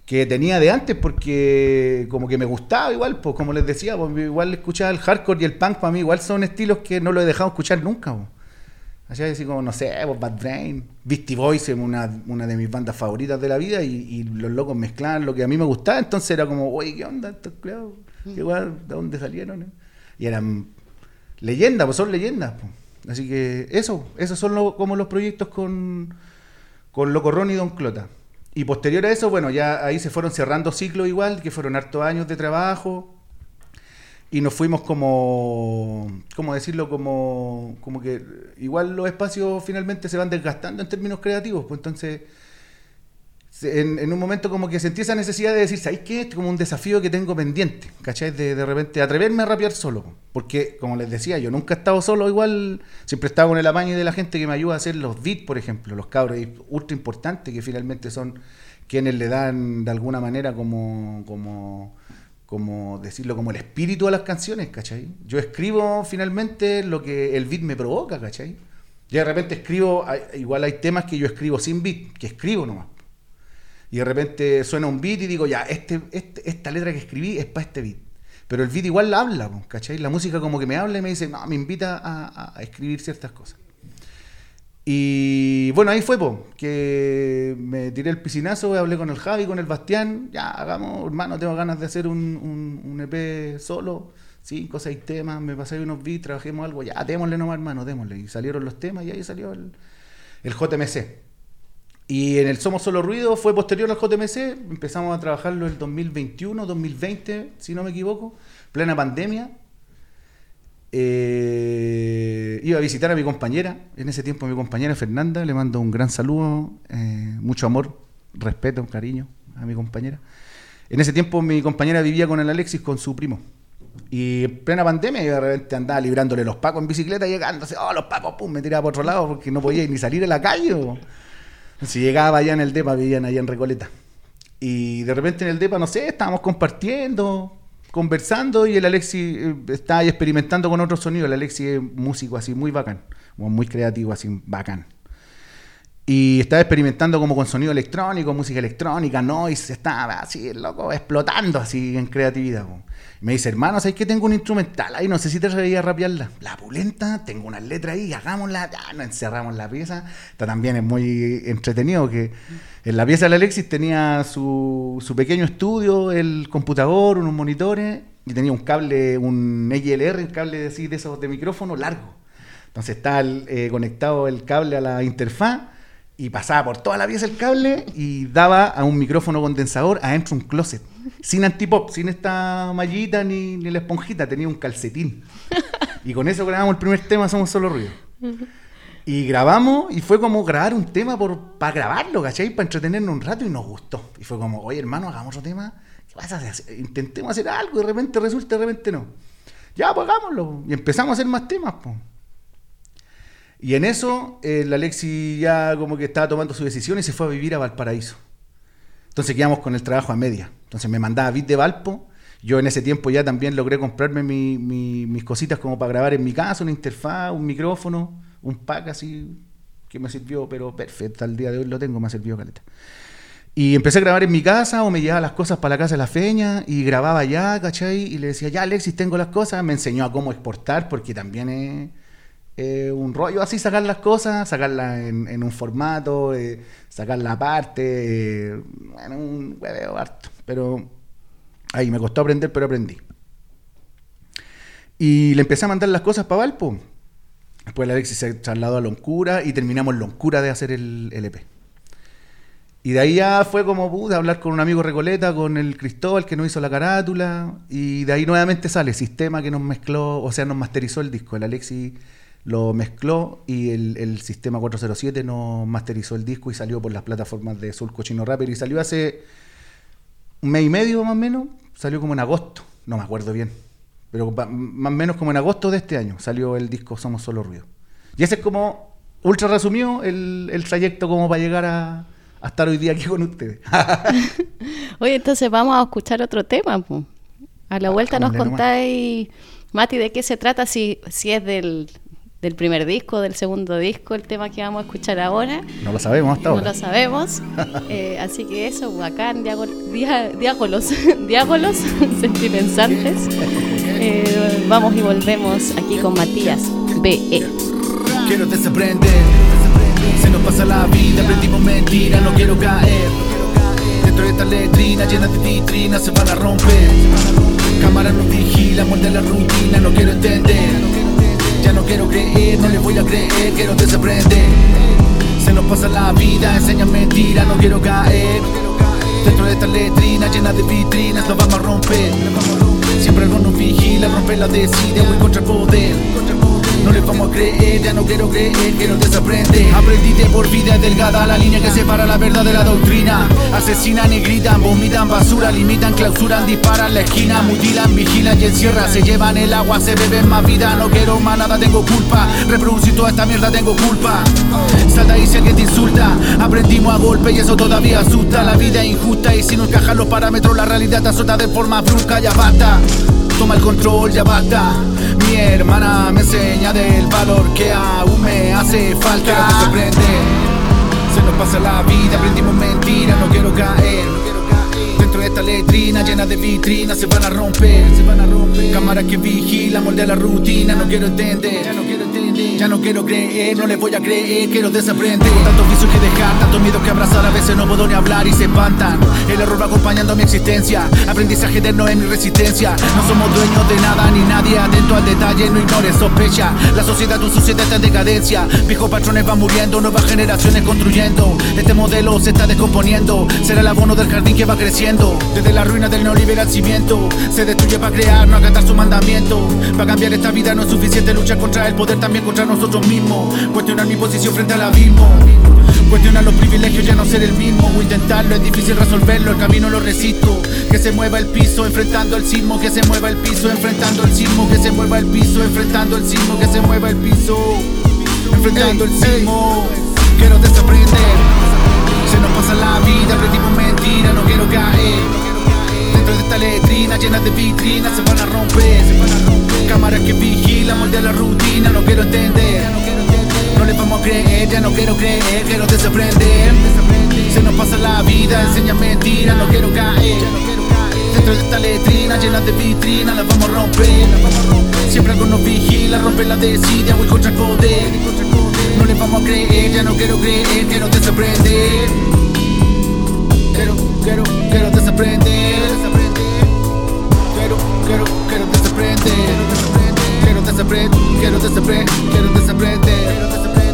Speaker 3: que tenía de antes porque como que me gustaba igual, pues como les decía, pues, igual escuchaba el hardcore y el punk, para mí igual son estilos que no lo he dejado escuchar nunca. Pues. Así así como, no sé, pues Bad Brain, Beastie Boys es una, una de mis bandas favoritas de la vida y, y los locos mezclaban lo que a mí me gustaba, entonces era como, oye, ¿qué onda estos clavos? ¿Qué igual? ¿De dónde salieron? Y eran leyendas, pues son leyendas. Pues. Así que eso, esos son lo, como los proyectos con, con Loco Ron y Don Clota. Y posterior a eso, bueno, ya ahí se fueron cerrando ciclos igual, que fueron hartos años de trabajo. Y nos fuimos como, ¿cómo decirlo? Como, como que igual los espacios finalmente se van desgastando en términos creativos. Pues entonces, en, en un momento como que sentí esa necesidad de decir, ¿sabes qué? Es como un desafío que tengo pendiente, ¿cachai? De, de repente atreverme a rapear solo. Porque, como les decía, yo nunca he estado solo igual, siempre he estado con el apaño de la gente que me ayuda a hacer los beats, por ejemplo, los cabros ultra importantes que finalmente son quienes le dan de alguna manera como... como como decirlo, como el espíritu a las canciones, ¿cachai? Yo escribo finalmente lo que el beat me provoca, ¿cachai? Yo de repente escribo, igual hay temas que yo escribo sin beat, que escribo nomás. Y de repente suena un beat y digo, ya, este, este, esta letra que escribí es para este beat. Pero el beat igual la habla, ¿cachai? La música como que me habla y me dice, no, me invita a, a escribir ciertas cosas. Y bueno, ahí fue, po, que me tiré el piscinazo, hablé con el Javi, con el Bastián, ya, hagamos, hermano, tengo ganas de hacer un, un, un E P solo, cinco o seis temas, me pasé unos beats, trabajemos algo, ya, démosle nomás, hermano, démosle. Y salieron los temas y ahí salió el, el J M C. Y en el Somos Solo Ruido fue posterior al J M C, empezamos a trabajarlo el dos mil veintiuno, dos mil veinte, si no me equivoco, plena pandemia. Eh, iba a visitar a mi compañera, en ese tiempo mi compañera Fernanda, le mando un gran saludo, eh, mucho amor, respeto, cariño a mi compañera. En ese tiempo mi compañera vivía con el Alexis, con su primo, y en plena pandemia yo de repente andaba librándole los pacos en bicicleta, llegándose, oh los pacos, pum, me tiraba por otro lado porque no podía ni salir a la calle. O... Si llegaba allá en el depa, vivían allá en Recoleta, y de repente en el depa, no sé, estábamos compartiendo, conversando y el Alexis eh, está ahí experimentando con otros sonidos. El Alexis es músico así muy bacán, muy creativo así bacán. Y estaba experimentando como con sonido electrónico, música electrónica, noise, estaba así, el loco, explotando así en creatividad. Po. Me dice, hermano, ¿sabes que tengo un instrumental ahí? No sé si te atreverías a rapearla. La pulenta, tengo unas letras ahí, hagámosla, ya nos encerramos la pieza. Esto también es muy entretenido, que en la pieza del Alexis tenía su, su pequeño estudio, el computador, unos monitores, y tenía un cable, un X L R, un cable así de esos de micrófono largo. Entonces está el, eh, conectado el cable a la interfaz, y pasaba por toda la pieza el cable y daba a un micrófono condensador adentro un closet, sin antipop, sin esta mallita ni, ni la esponjita, tenía un calcetín. Y con eso grabamos el primer tema, Somos Solo Ruido. Y grabamos, y fue como grabar un tema por, para grabarlo, ¿cachai? Para entretenernos un rato, y nos gustó. Y fue como, oye hermano, hagamos otro tema, ¿qué pasa? Intentemos hacer algo, de repente resulta, de repente no. Ya, pues hagámoslo. Y empezamos a hacer más temas, pues. Y en eso, el Alexis ya como que estaba tomando su decisión y se fue a vivir a Valparaíso. Entonces quedamos con el trabajo a media. Entonces me mandaba beat de Valpo. Yo en ese tiempo ya también logré comprarme mi, mi, mis cositas como para grabar en mi casa, una interfaz, un micrófono, un pack así, que me sirvió, pero perfecto, al día de hoy lo tengo, me ha servido caleta. Y empecé a grabar en mi casa, o me llevaba las cosas para la casa de la feña, y grababa allá, ¿cachai? Y le decía, ya Alexis, tengo las cosas. Me enseñó a cómo exportar, porque también es... Eh, un rollo así, sacar las cosas, sacarlas en, en un formato, eh, sacarla aparte, eh, bueno, un hueveo harto, pero ahí me costó aprender, pero aprendí. Y le empecé a mandar las cosas para Valpo. Después el Alexis se trasladó a Loncura y terminamos Loncura de hacer el, el E P. Y de ahí ya fue como pude hablar con un amigo Recoleta, con el Cristóbal que nos hizo la carátula, y de ahí nuevamente sale Sistema, que nos mezcló, o sea, nos masterizó el disco. El Alexis lo mezcló y el, el Sistema cuatrocientos siete nos masterizó el disco y salió por las plataformas de Soul Cochino Rapper, y salió hace un mes y medio más o menos, salió como en agosto, no me acuerdo bien, pero más o menos como en agosto de este año salió el disco Somos Solo Ruido. Y ese es como, ultra resumido, el, el trayecto como para llegar a, a estar hoy día aquí con ustedes.
Speaker 2: Oye, entonces vamos a escuchar otro tema, pues. A la vuelta nos contáis, Mati, de qué se trata, si, si es del... del primer disco, del segundo disco, el tema que vamos a escuchar ahora.
Speaker 3: No lo sabemos hasta
Speaker 2: no
Speaker 3: ahora.
Speaker 2: No lo sabemos. eh, así que eso, bacán, diágolos, diágolos, diágolos sentipensantes. Eh, vamos y volvemos aquí con Matías B E.
Speaker 4: Quiero desaprender, se nos pasa la vida, aprendimos mentiras, no quiero caer. Dentro de esta letrina llena de vitrinas se van a romper. Cámara nos vigila, molde la rutina, no quiero entender. Ya no quiero creer, no le voy a creer, quiero desaprender. Se nos pasa la vida, enseñan mentiras, no quiero caer. Dentro de esta letrina llena de vitrinas nos vamos a romper. Siempre algo nos vigila, romper la decide, voy contra el poder. No les vamos a creer, ya no quiero creer, quiero desaprender. Aprendí de por vida delgada la línea que separa la verdad de la doctrina. Asesinan y gritan, vomitan basura, limitan, clausuran, disparan la esquina, mutilan, vigilan y encierran, se llevan el agua, se beben más vida. No quiero más nada, tengo culpa, reproducir toda esta mierda, tengo culpa. Salta y si alguien te insulta, aprendimos a golpe y eso todavía asusta. La vida es injusta y si no encajan los parámetros, la realidad te azota de forma brusca, ya basta. Toma el control, ya basta. Mi hermana me enseña del valor que aún me hace falta. Quiero desaprender, se nos pasa la vida, aprendimos mentiras, no quiero caer. Dentro de esta letrina llena de vitrinas se van a romper. Cámaras que vigilan, moldean la rutina, no quiero entender. Ya no quiero creer, no les voy a creer, quiero desaprender. Tantos vicios que dejar, tantos miedos que abrazar, a veces no puedo ni hablar y se espantan. El error va acompañando mi existencia, aprendizaje eterno es mi resistencia. No somos dueños de nada ni nadie, atento al detalle, no ignores sospecha. La sociedad, tu sociedad está en decadencia, viejos patrones van muriendo, nuevas generaciones construyendo. Este modelo se está descomponiendo, será el abono del jardín que va creciendo. Desde la ruina del neoliberal cimiento, se destruye para crear, no acatar su mandamiento. Para cambiar esta vida no es suficiente luchar contra el poder, también contra nosotros mismos. Cuestionar mi posición frente al abismo, cuestionar los privilegios, ya no ser el mismo. O intentarlo, es difícil resolverlo, el camino lo resisto. Que se mueva el piso, enfrentando el sismo. Que se mueva el piso, enfrentando el sismo. Que se mueva el piso, enfrentando el sismo. Que se mueva el piso, enfrentando el sismo. Quiero desaprender, se nos pasa la vida, aprendimos mentiras, no quiero caer. Dentro de esta letrina llena de vitrinas se van a romper. Cámaras que vigilan, moldean la rutina, no quiero entender. No les vamos a creer, ya no quiero creer, quiero desaprender. Se nos pasa la vida, enseñan mentiras, no quiero caer. Dentro de esta letrina llena de vitrinas las vamos a romper. Siempre algo nos vigila, romper la desidia, voy contra el poder. No les vamos a creer, ya no quiero creer, quiero desaprender. Quiero, quiero, quiero desaprender. Quiero, quiero, quiero desaprender. Quiero desaprender, quiero desaprender, quiero desaprender.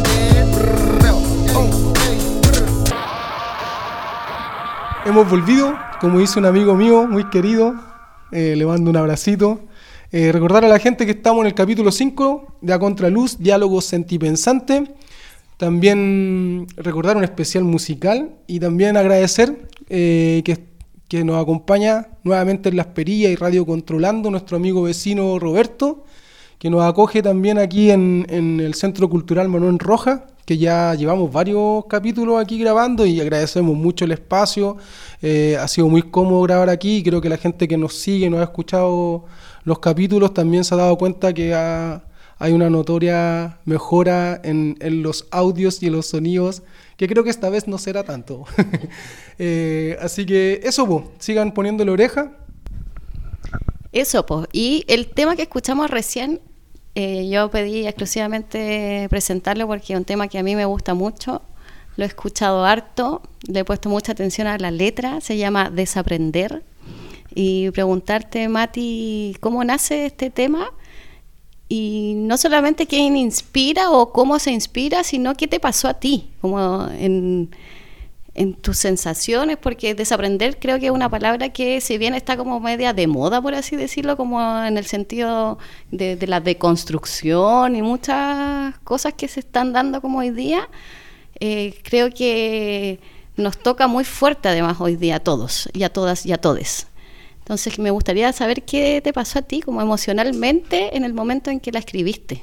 Speaker 1: Hemos volvido, como dice un amigo mío muy querido, eh, le mando un abracito. Eh, recordar a la gente que estamos en el capítulo cinco de A Contraluz, Diálogos Sentipensantes. También recordar un especial musical y también agradecer eh, que, que nos acompaña nuevamente en Las Perillas y Radio Controlando nuestro amigo vecino Roberto, que nos acoge también aquí en, en el Centro Cultural Manuel Rojas, que ya llevamos varios capítulos aquí grabando y agradecemos mucho el espacio. Eh, ha sido muy cómodo grabar aquí y creo que la gente que nos sigue, nos ha escuchado los capítulos, también se ha dado cuenta que ha, hay una notoria mejora en, en los audios y en los sonidos, que creo que esta vez no será tanto. eh, así que eso, pues, sigan poniéndole oreja.
Speaker 2: Eso, pues. Y el tema que escuchamos recién, Eh, yo pedí exclusivamente presentarlo porque es un tema que a mí me gusta mucho, lo he escuchado harto, le he puesto mucha atención a la letra, se llama Desaprender, y preguntarte, Mati, ¿cómo nace este tema? Y no solamente quién inspira o cómo se inspira, sino qué te pasó a ti, como en... en tus sensaciones, porque desaprender creo que es una palabra que si bien está como media de moda, por así decirlo, como en el sentido de, de la deconstrucción y muchas cosas que se están dando como hoy día, eh, creo que nos toca muy fuerte además hoy día a todos y a todas y a todes. Entonces me gustaría saber qué te pasó a ti como emocionalmente en el momento en que la escribiste.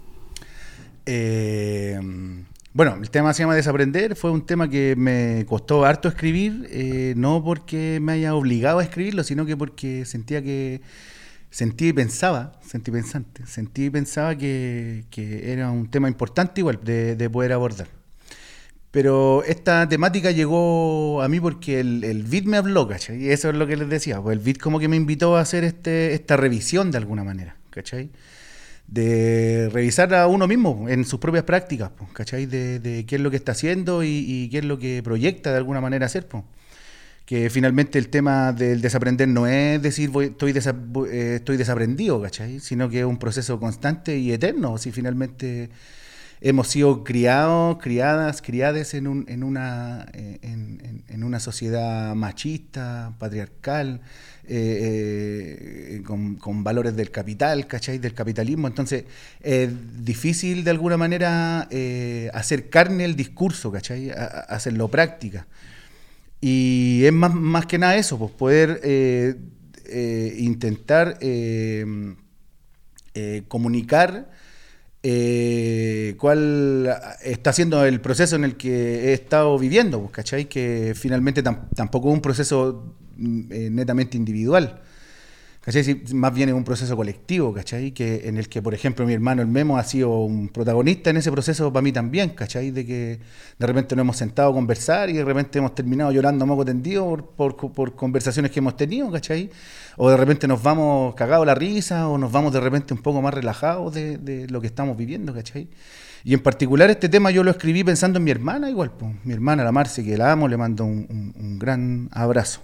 Speaker 3: Eh... Bueno, el tema se llama Desaprender, fue un tema que me costó harto escribir, eh, no porque me haya obligado a escribirlo, sino que porque sentía que, sentí y pensaba, sentí pensante, sentí y pensaba que, que era un tema importante igual de, de poder abordar. Pero esta temática llegó a mí porque el, el V I D me habló, ¿cachai? Y eso es lo que les decía, pues el V I D como que me invitó a hacer este, esta revisión de alguna manera, ¿cachai? De revisar a uno mismo en sus propias prácticas, pues, ¿cachai? De, de qué es lo que está haciendo y, y qué es lo que proyecta de alguna manera hacer, pues. Que finalmente el tema del desaprender no es decir voy, estoy, desa, eh, estoy desaprendido, ¿cachai? Sino que es un proceso constante y eterno, si finalmente hemos sido criados, criadas, criades en, un, en, una, en, en, en una sociedad machista, patriarcal, eh, eh, con, con valores del capital, ¿cachai? Del capitalismo. Entonces es difícil de alguna manera eh, hacer carne el discurso, ¿cachai? A, a hacerlo práctica. Y es más, más que nada eso, pues poder eh, eh, intentar eh, eh, comunicar eh, cuál está siendo el proceso en el que he estado viviendo, pues, ¿cachai? Que finalmente tam, tampoco es un proceso eh, netamente individual, ¿cachai? Sí, más bien es un proceso colectivo, ¿cachai? Que, en el que, por ejemplo, mi hermano el Memo ha sido un protagonista en ese proceso para mí también, ¿cachai? De que de repente nos hemos sentado a conversar y de repente hemos terminado llorando a moco tendido por, por, por conversaciones que hemos tenido, ¿cachai? O de repente nos vamos cagados la risa o nos vamos de repente un poco más relajados de, de lo que estamos viviendo, ¿cachai? Y en particular este tema yo lo escribí pensando en mi hermana igual, pues. Mi hermana, la Marce, que la amo, le mando un, un, un gran abrazo.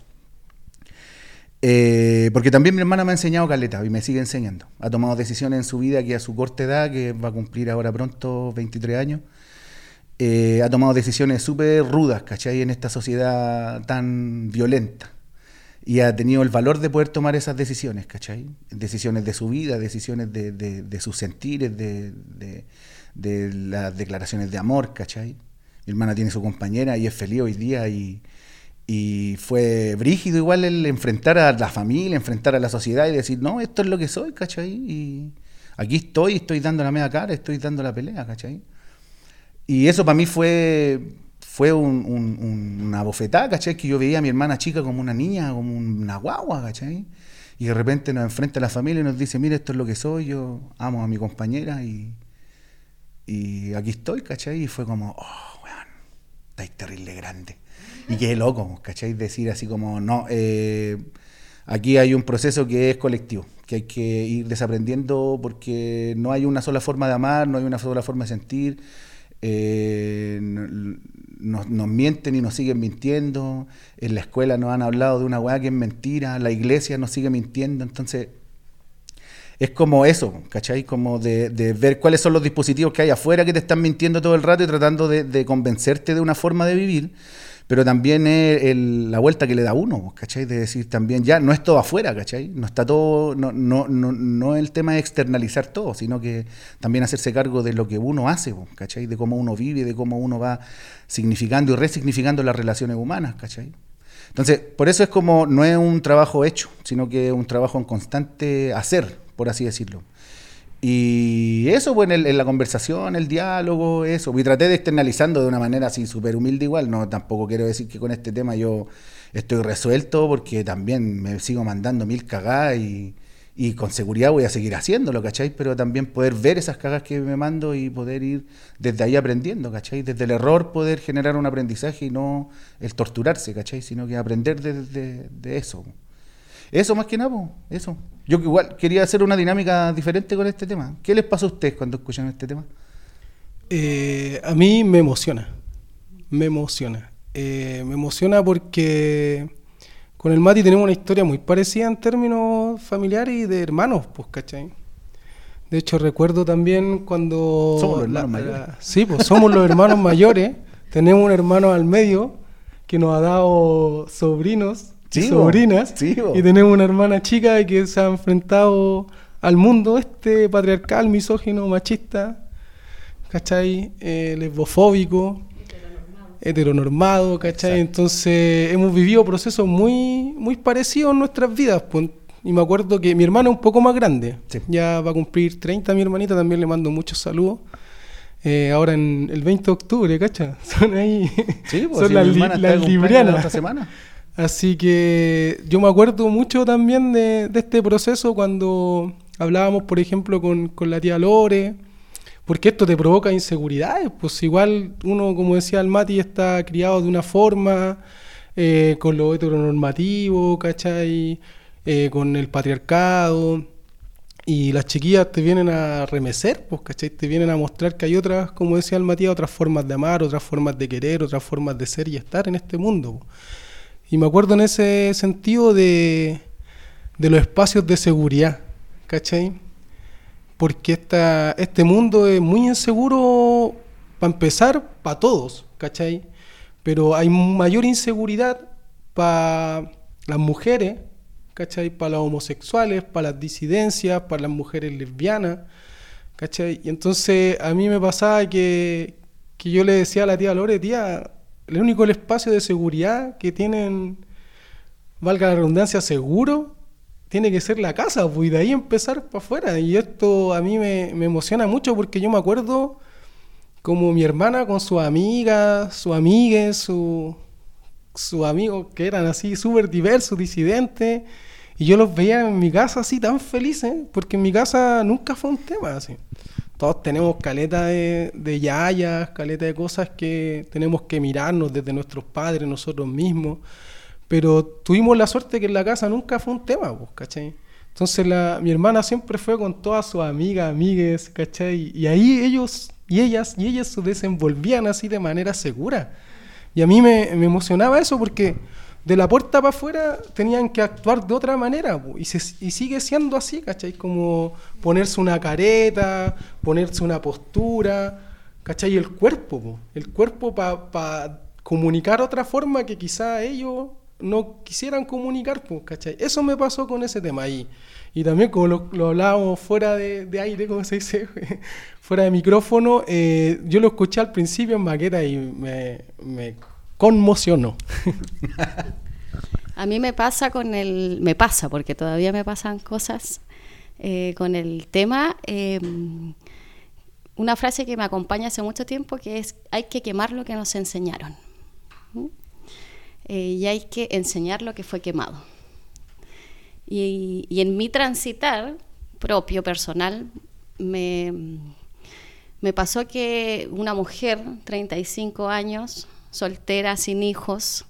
Speaker 3: Eh, porque también mi hermana me ha enseñado caleta y me sigue enseñando. Ha tomado decisiones en su vida que a su corta edad, que va a cumplir ahora pronto veintitrés años, eh, ha tomado decisiones súper rudas, ¿cachai? En esta sociedad tan violenta. Y ha tenido el valor de poder tomar esas decisiones, ¿cachai? Decisiones de su vida, decisiones de, de, de sus sentires, de, de, de las declaraciones de amor, ¿cachai? Mi hermana tiene su compañera y es feliz hoy día y... Y fue brígido igual el enfrentar a la familia, enfrentar a la sociedad y decir, no, esto es lo que soy, ¿cachai? Y aquí estoy, estoy dando la media cara, estoy dando la pelea, ¿cachai? Y eso para mí fue, fue un, un, una bofetada, ¿cachai? Que yo veía a mi hermana chica como una niña, como una guagua, ¿cachai? Y de repente nos enfrenta a la familia y nos dice, mira, esto es lo que soy, yo amo a mi compañera y, y aquí estoy, ¿cachai? Y fue como, oh, weón, estáis terrible grande. Y qué loco, ¿cachai? Decir así como, no, eh, aquí hay un proceso que es colectivo, que hay que ir desaprendiendo porque no hay una sola forma de amar, no hay una sola forma de sentir, eh, nos, nos mienten y nos siguen mintiendo, en la escuela nos han hablado de una weá que es mentira, la iglesia nos sigue mintiendo, entonces es como eso, ¿cachai? Como de, de ver cuáles son los dispositivos que hay afuera que te están mintiendo todo el rato y tratando de, de convencerte de una forma de vivir. Pero también es el, la vuelta que le da uno, ¿cachai? De decir también, ya no es todo afuera, ¿cachai? No está todo, no, no, no, no es el tema de externalizar todo, sino que también hacerse cargo de lo que uno hace, ¿cachai? De cómo uno vive, de cómo uno va significando y resignificando las relaciones humanas, ¿cachai? Entonces, por eso es como, no es un trabajo hecho, sino que es un trabajo en constante hacer, por así decirlo. Y eso, pues, en, el, en la conversación, el diálogo, eso. Y traté de externalizando de una manera así súper humilde igual. No, tampoco quiero decir que con este tema yo estoy resuelto, porque también me sigo mandando mil cagadas y, y con seguridad voy a seguir haciéndolo, ¿cachai? Pero también poder ver esas cagas que me mando y poder ir desde ahí aprendiendo, ¿cachai? Desde el error poder generar un aprendizaje y no el torturarse, ¿cachai? Sino que aprender de, de, de eso. Eso más que nada, pues, eso. Yo igual quería hacer una dinámica diferente con este tema. ¿Qué les pasa a ustedes cuando escuchan este tema?
Speaker 1: Eh, a mí me emociona, me emociona. Eh, me emociona porque con el Mati tenemos una historia muy parecida en términos familiares y de hermanos, pues, ¿cachai? De hecho, recuerdo también cuando...
Speaker 3: Somos los hermanos
Speaker 1: la,
Speaker 3: mayores.
Speaker 1: La, sí, pues somos los hermanos mayores. Tenemos un hermano al medio que nos ha dado sobrinos.
Speaker 3: Sí,
Speaker 1: y sobrinas,
Speaker 3: sí,
Speaker 1: y tenemos una hermana chica que se ha enfrentado al mundo este patriarcal, misógino, machista, ¿cachai? Eh, lesbofóbico, heteronormado, heteronormado ¿cachai? Exacto. Entonces hemos vivido procesos muy, muy parecidos en nuestras vidas, pues. Y me acuerdo que mi hermana es un poco más grande, sí. Ya va a cumplir treinta, mi hermanita, también le mando muchos saludos. Eh, ahora en el veinte de octubre, ¿cachai? Son ahí,
Speaker 3: sí, pues,
Speaker 1: son
Speaker 3: si
Speaker 1: las, li, las librianas.
Speaker 3: Esta semana.
Speaker 1: Así que yo me acuerdo mucho también de, de este proceso cuando hablábamos, por ejemplo, con, con la tía Lore, porque esto te provoca inseguridades, pues igual uno, como decía el Mati, está criado de una forma, eh, con lo heteronormativo, ¿cachai? Eh, con el patriarcado, y las chiquillas te vienen a remecer, pues, ¿cachai? Te vienen a mostrar que hay otras, como decía el Matías, otras formas de amar, otras formas de querer, otras formas de ser y estar en este mundo, pues. Y me acuerdo en ese sentido de, de los espacios de seguridad, ¿cachai? Porque esta, este mundo es muy inseguro, para empezar, para todos, ¿cachai? Pero hay mayor inseguridad para las mujeres, ¿cachai? Para los homosexuales, para las disidencias, para las mujeres lesbianas, ¿cachai? Y entonces a mí me pasaba que, que yo le decía a la tía Lore, tía, el único el espacio de seguridad que tienen, valga la redundancia, seguro, tiene que ser la casa, pues, y de ahí empezar para afuera. Y esto a mí me, me emociona mucho porque yo me acuerdo como mi hermana con sus amigas, sus amigues, su, sus amigos que eran así súper diversos, disidentes, y yo los veía en mi casa así tan felices, porque en mi casa nunca fue un tema así. Todos tenemos caleta de, de yayas, caleta de cosas que tenemos que mirarnos desde nuestros padres, nosotros mismos, pero tuvimos la suerte que en la casa nunca fue un tema, pues, ¿cachai? Entonces la, mi hermana siempre fue con todas sus amigas, amigues, ¿cachai? Y ahí ellos y ellas y ellas se desenvolvían así de manera segura. Y a mí me, me emocionaba eso porque de la puerta para afuera tenían que actuar de otra manera, y, se, y sigue siendo así, ¿cachai? Como ponerse una careta, ponerse una postura, ¿cachai? El cuerpo, po, el cuerpo para pa comunicar otra forma que quizá ellos no quisieran comunicar, po, ¿cachai? Eso me pasó con ese tema ahí. Y también como lo, lo hablábamos fuera de, de aire, ¿cómo se dice? Fuera de micrófono, eh, yo lo escuché al principio en maqueta y me... me conmocionó.
Speaker 2: A mí me pasa con el... Me pasa, porque todavía me pasan cosas eh, con el tema. Eh, una frase que me acompaña hace mucho tiempo que es: hay que quemar lo que nos enseñaron. ¿Mm? Eh, y hay que enseñar lo que fue quemado. Y, y en mi transitar propio, personal, me, me pasó que una mujer, treinta y cinco años, soltera, sin hijos,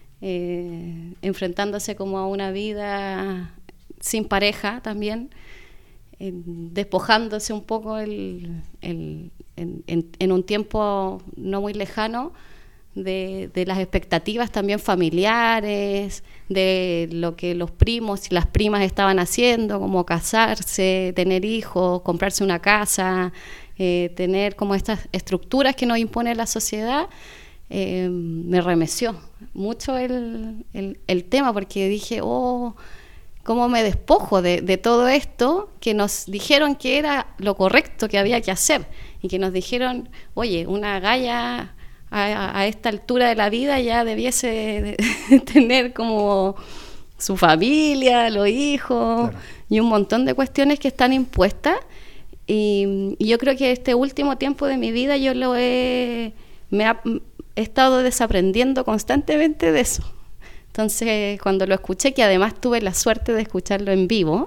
Speaker 2: eh, enfrentándose como a una vida sin pareja también, eh, despojándose un poco el, el, en, en, en un tiempo no muy lejano de, de las expectativas también familiares, de lo que los primos y las primas estaban haciendo, como casarse, tener hijos, comprarse una casa, eh, tener como estas estructuras que nos impone la sociedad. Eh, me remeció mucho el, el, el tema, porque dije, oh, cómo me despojo de, de todo esto que nos dijeron que era lo correcto que había que hacer, y que nos dijeron, oye, una galla a, a esta altura de la vida ya debiese de, de tener como su familia, los hijos, claro, y un montón de cuestiones que están impuestas. Y, y yo creo que este último tiempo de mi vida yo lo he... me ha, he estado desaprendiendo constantemente de eso. Entonces, cuando lo escuché, que además tuve la suerte de escucharlo en vivo,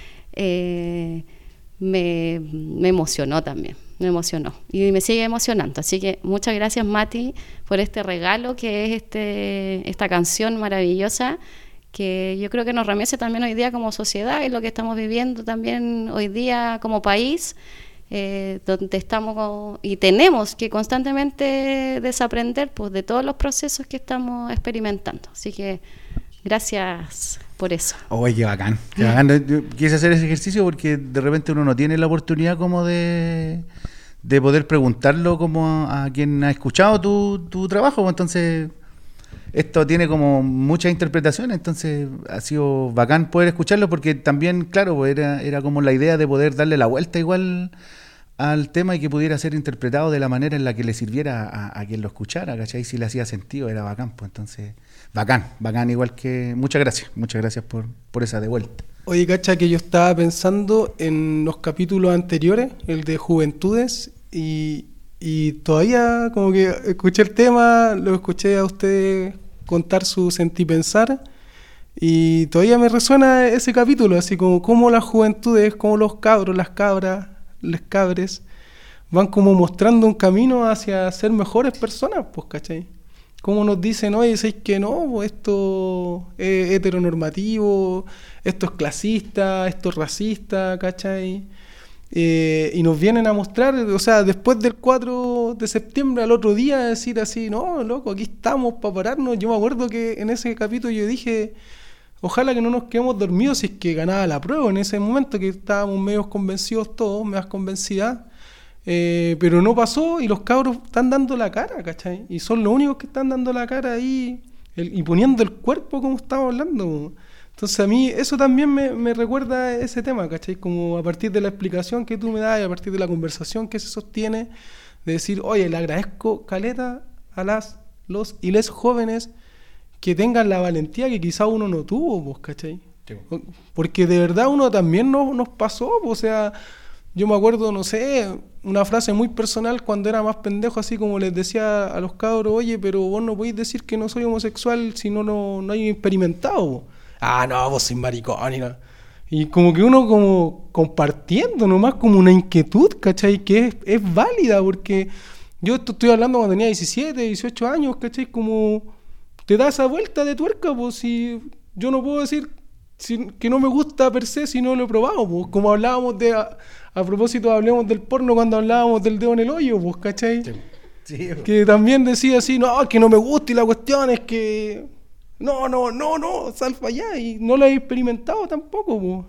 Speaker 2: eh, me, me emocionó también, me emocionó y me sigue emocionando. Así que muchas gracias, Mati, por este regalo que es este esta canción maravillosa, que yo creo que nos remece también hoy día como sociedad, es lo que estamos viviendo también hoy día como país. Eh, donde estamos y tenemos que constantemente desaprender, pues, de todos los procesos que estamos experimentando. Así que gracias por eso.
Speaker 3: Oye, qué bacán, qué bacán. Yo quise hacer ese ejercicio porque de repente uno no tiene la oportunidad como de, de poder preguntarlo como a, a quien ha escuchado tu, tu trabajo. Entonces esto tiene como muchas interpretaciones, entonces ha sido bacán poder escucharlo, porque también, claro, era, era como la idea de poder darle la vuelta igual al tema y que pudiera ser interpretado de la manera en la que le sirviera a, a quien lo escuchara, ¿cachai? Si le hacía sentido, era bacán, pues entonces, bacán, bacán, igual que... Muchas gracias, muchas gracias por, por esa de vuelta.
Speaker 1: Oye, cacha, que yo estaba pensando en los capítulos anteriores, el de Juventudes, y... Y todavía como que escuché el tema, lo escuché a ustedes contar su sentipensar. Y todavía me resuena ese capítulo, así como cómo las juventudes, como los cabros, las cabras, les cabres, van como mostrando un camino hacia ser mejores personas, pues, ¿cachai? Como nos dicen, oye, ¿sabes que no? Pues esto es heteronormativo, esto es clasista, esto es racista, ¿cachai? Eh, y nos vienen a mostrar, o sea, después del cuatro de septiembre al otro día, decir así, no, loco, aquí estamos para pararnos. Yo me acuerdo que en ese capítulo yo dije, ojalá que no nos quedemos dormidos si es que ganaba la prueba en ese momento, que estábamos medios convencidos todos, medias convencidas. Eh, pero no pasó y los cabros están dando la cara, ¿cachai? Y son los únicos que están dando la cara ahí el, y poniendo el cuerpo como estamos hablando. Entonces a mí eso también me, me recuerda ese tema, ¿cachai? Como a partir de la explicación que tú me das y a partir de la conversación que se sostiene, de decir, oye, le agradezco caleta a las, los y les jóvenes que tengan la valentía que quizá uno no tuvo, pues, ¿cachai? Sí. Porque de verdad uno también nos, nos pasó, pues, o sea... Yo me acuerdo, no sé, una frase muy personal cuando era más pendejo, así como les decía a los cabros, oye, pero vos no podéis decir que no soy homosexual si no no, no hay experimentado. Ah, no, vos sois maricón. Y, no. Y como que uno como compartiendo nomás como una inquietud, ¿cachai? Que es, es válida, porque yo esto estoy hablando cuando tenía diecisiete, dieciocho años, ¿cachai? Como te da esa vuelta de tuerca, pues si yo no puedo decir si, que no me gusta per se si no lo he probado, pues como hablábamos de... A, A propósito, hablemos del porno cuando hablábamos del dedo en el hoyo, pues, ¿cachai? Sí. Sí. Que también decía así, no, que no me gusta y la cuestión es que... No, no, no, no, sal para allá. Y no lo he experimentado tampoco, pues.